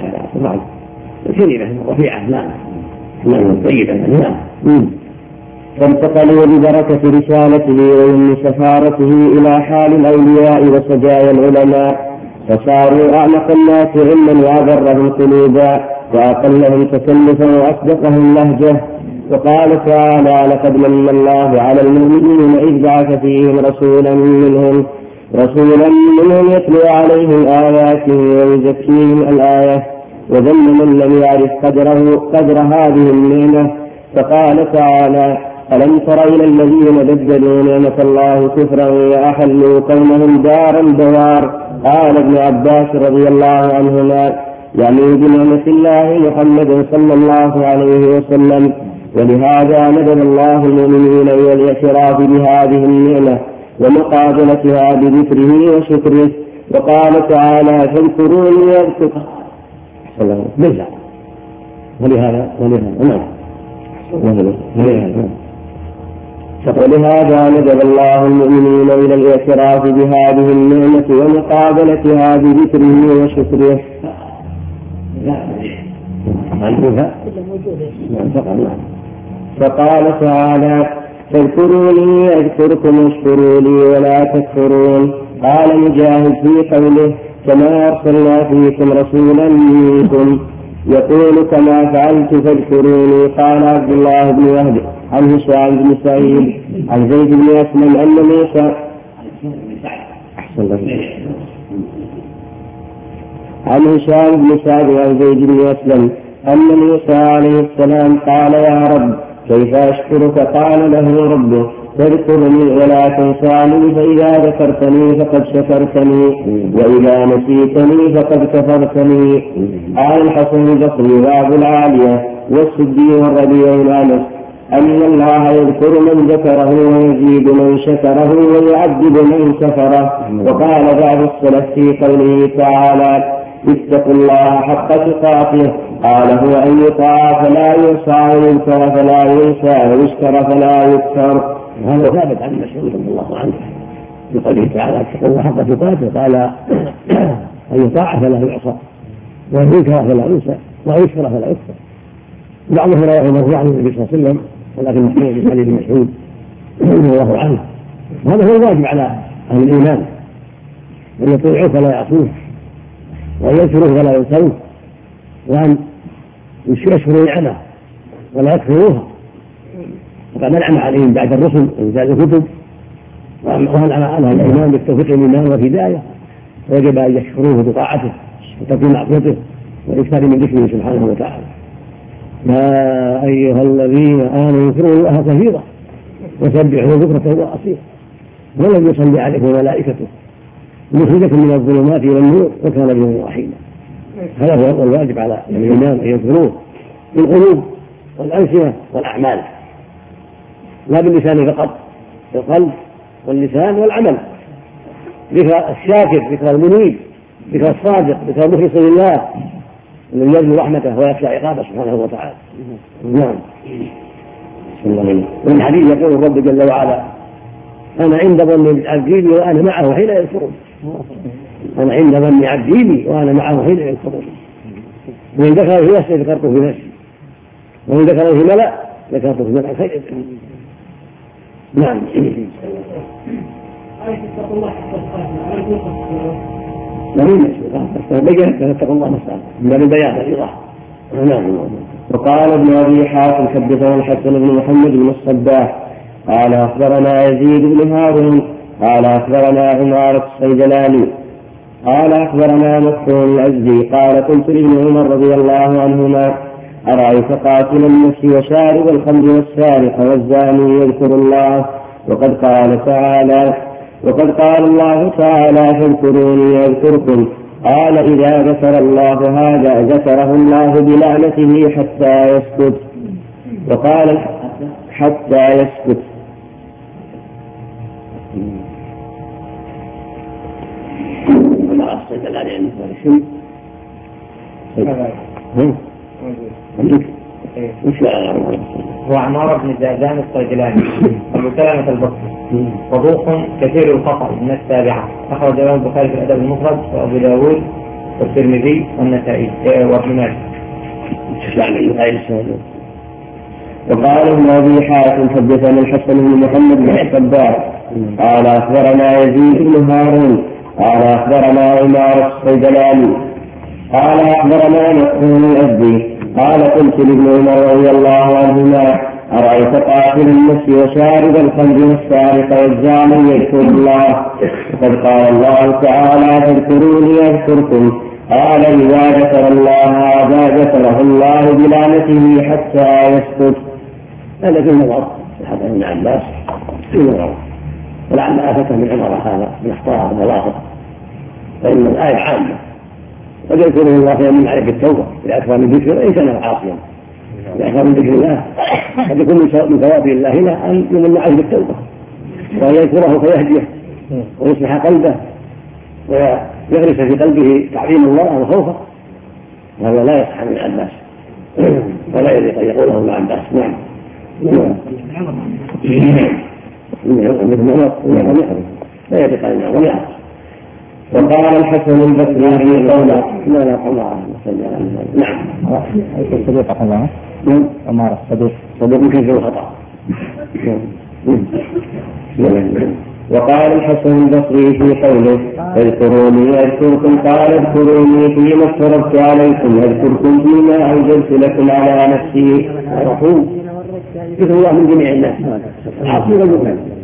الكلمة رفيعة. نعم طيبة. نعم فانتقلوا ببركة رسالته ومن سفارته إلى حال الأولياء وسجايا العلماء، فصاروا أعمق الناس علما وأبرهم قلوبا وأقلهم تكلفا وأصدقهم لهجة. وقال تعالى: لقد من الله على المؤمنين إذ بعث فيهم رسولا منهم يتلو عليهم آياته ويزكيهم الآية. وذم من لم يعرف قدر هذه النعمة، فقال تعالى: ألم تر إلى الذين بدلوا نعمة الله كفرا وأحلوا قومهم دار البوار. قال ابن عباس رضي الله عنهما: يعني بنعمة الله محمد صلى الله عليه وسلم. ولهذا ندب الله المؤمنين إلى الاعتراف بهذه النعمة ومقابلتها بذكره وشكره. وقال تعالى: فاذكروني أذكركم. ولهذا ندب الله المؤمنين إلى الاعتراف بهذه النعمة ومقابلتها بذكره وشكره. فقال تعالى: فاذكروني أذكركم واشكروا لي ولا تكفرون. قال مجاهد في قوله: كما أرسلنا فيكم رسولا منكم يقول كما فعلت فاذكروني. قال عبد الله بن وهب عن هشام بن سعيد عن زيد بن أسلم أن موسى عن هشام بن سعد عن زيد بن أسلم أن موسى عليه السلام قال: يا رب كيف أشكرك؟ قال له ربه: تذكرني ولا تنساني، فإذا ذكرتني فقد شكرتني وإذا نسيتني فقد كفرتني. قال الحسن البصري وأبو العالية والسدي والربيع الأنس أن الله يذكر من ذكره ويزيد من شكره ويعذب من كفره. وقال بعض السلف في قوله تعالى: اتقوا الله حق تقاته، قال: هو أن يطاع فلا يعصى ويذكر فلا ينسى ويشكر فلا يكفر. وهذا ثابت عن مسعود رضي الله عنه في قوله تعالى: اتقوا الله حق تقاته، قال: أن يطاع فلا يعصى وأن يذكر فلا ينسى ويشكر فلا يكفر. بعضهم رواه مرفوعا عن النبي صلى الله عليه وسلم، ولكن محمود بن حديث مسعود رضي الله عنه. وهذا هو الواجب على أهل الإيمان، أن يطيعوه فلا يعصوه، وأن يذكروه فلا ينسوه، وأن يشكروا نعمه ولا يكفروها. فقد أنعم عليهم بعد الرسل وإنزال الكتب، وأنعم على الإيمان بالتوفيق للإيمان والهداية، ويجب أن يشكروه بطاعته وتقديم معصيته والإكثار من ذكره سبحانه وتعالى. يا أيها الذين آمنوا اذكروا الله كثيرا وسبحوه بكرة وأصيلا، والذي يصلي عليكم وملائكته ليخرجكم من الظلمات إلى النور وكان بهم رحيما. هذا هو الواجب على الإيمان، أن يذكروه بالقلوب والألسنة والأعمال، لا باللسان فقط، بالقلب واللسان والعمل. ذكر الشاكر، ذكر المنيب، ذكر الصادق، ذكر المخلص لله الذي يرجو رحمته ويخشى عقابه سبحانه وتعالى. نعم. ومن حديث يقول الرب جل وعلا: أنا عند ظن عبدي بي وأنا معه حين يذكرون. أنا عند ظن عبدي بي وأنا معه حين يذكرون. ومن ذكره في نفسه ذكرته في نفسي، ومن ذكره في ملأ ذكرته في ملأ خير. نعم. اتقوا الله مستعان من البيان الإيضاح. وقال ابن أبي حاتم حدثنا الحسن بن محمد بن الصباح قال أخبرنا يزيد بن هارون قال أخبرنا عمارة الصيدلاني قال أخبرنا مكحول الأزدي قال: قلت لابن عمر رضي الله عنهما: أرأيت قاتل النفس وشارب الخمر والسارق والزاني يذكر الله وقد قال الله تعالى: فاذكروني أذكركم. قال: إذا ذكر الله هذا ذكره الله بلعنته حتى يسكت. وقال: حتى يسكت. وعمار بن زادان الصيدلاني أبو سلمة البصري صدوق كثير الخطأ من السابعة، أخرج له البخاري في الأدب المفرد وأبو داود والترمذي والنسائي وابن ماجه. وقال ابن أبي حاتم حدثنا الحسن بن محمد بن الصباح قال أخبرنا يزيد بن هارون قال أخبرنا عمار الصيدلاني قال أخبرنا مسعود الأزدي قال قلت لابن عمر رضي الله عنهما أرأيت قاتل النفس وشارب الخمر والسارق والزاني يذكر الله وقد قال الله تعالى فاذكروني أذكركم قال إذا ذكر الله هذا ذكره الله بلعنته حتى يسكت. هذا في النظر حتى ابن عباس في النظر ولعل آفته من عمر هذا من أخطاء المواقف فإن الآية عامة قد يذكره الله فيمن عليك التوبة إذا أكثر من ذكر إن كان عاصيا إذا أكثر من ذكر الله قد يكون من ثواب الله له أن يمن عليه بالتوبة وأن يذكره فيهديه ويصلح قلبه ويغرس في قلبه تعظيم الله وخوفه. هذا لا يصح عن عباس ولا يليق أن يقوله ابن عباس. نعم لا يليق أن يقوله. وقال الحسن البصري في قوله لا لا الله نعم الصديق أخذها عمار صديق ممكن في الخطأ. وقال الحسن البصري في قوله اذكروني أذكركم قال اذكروني فيما افترضت عليكم اذكركم فيما أوجبت لكم على نفسي. ذكر الله من جميع الناس العاصي والمؤمن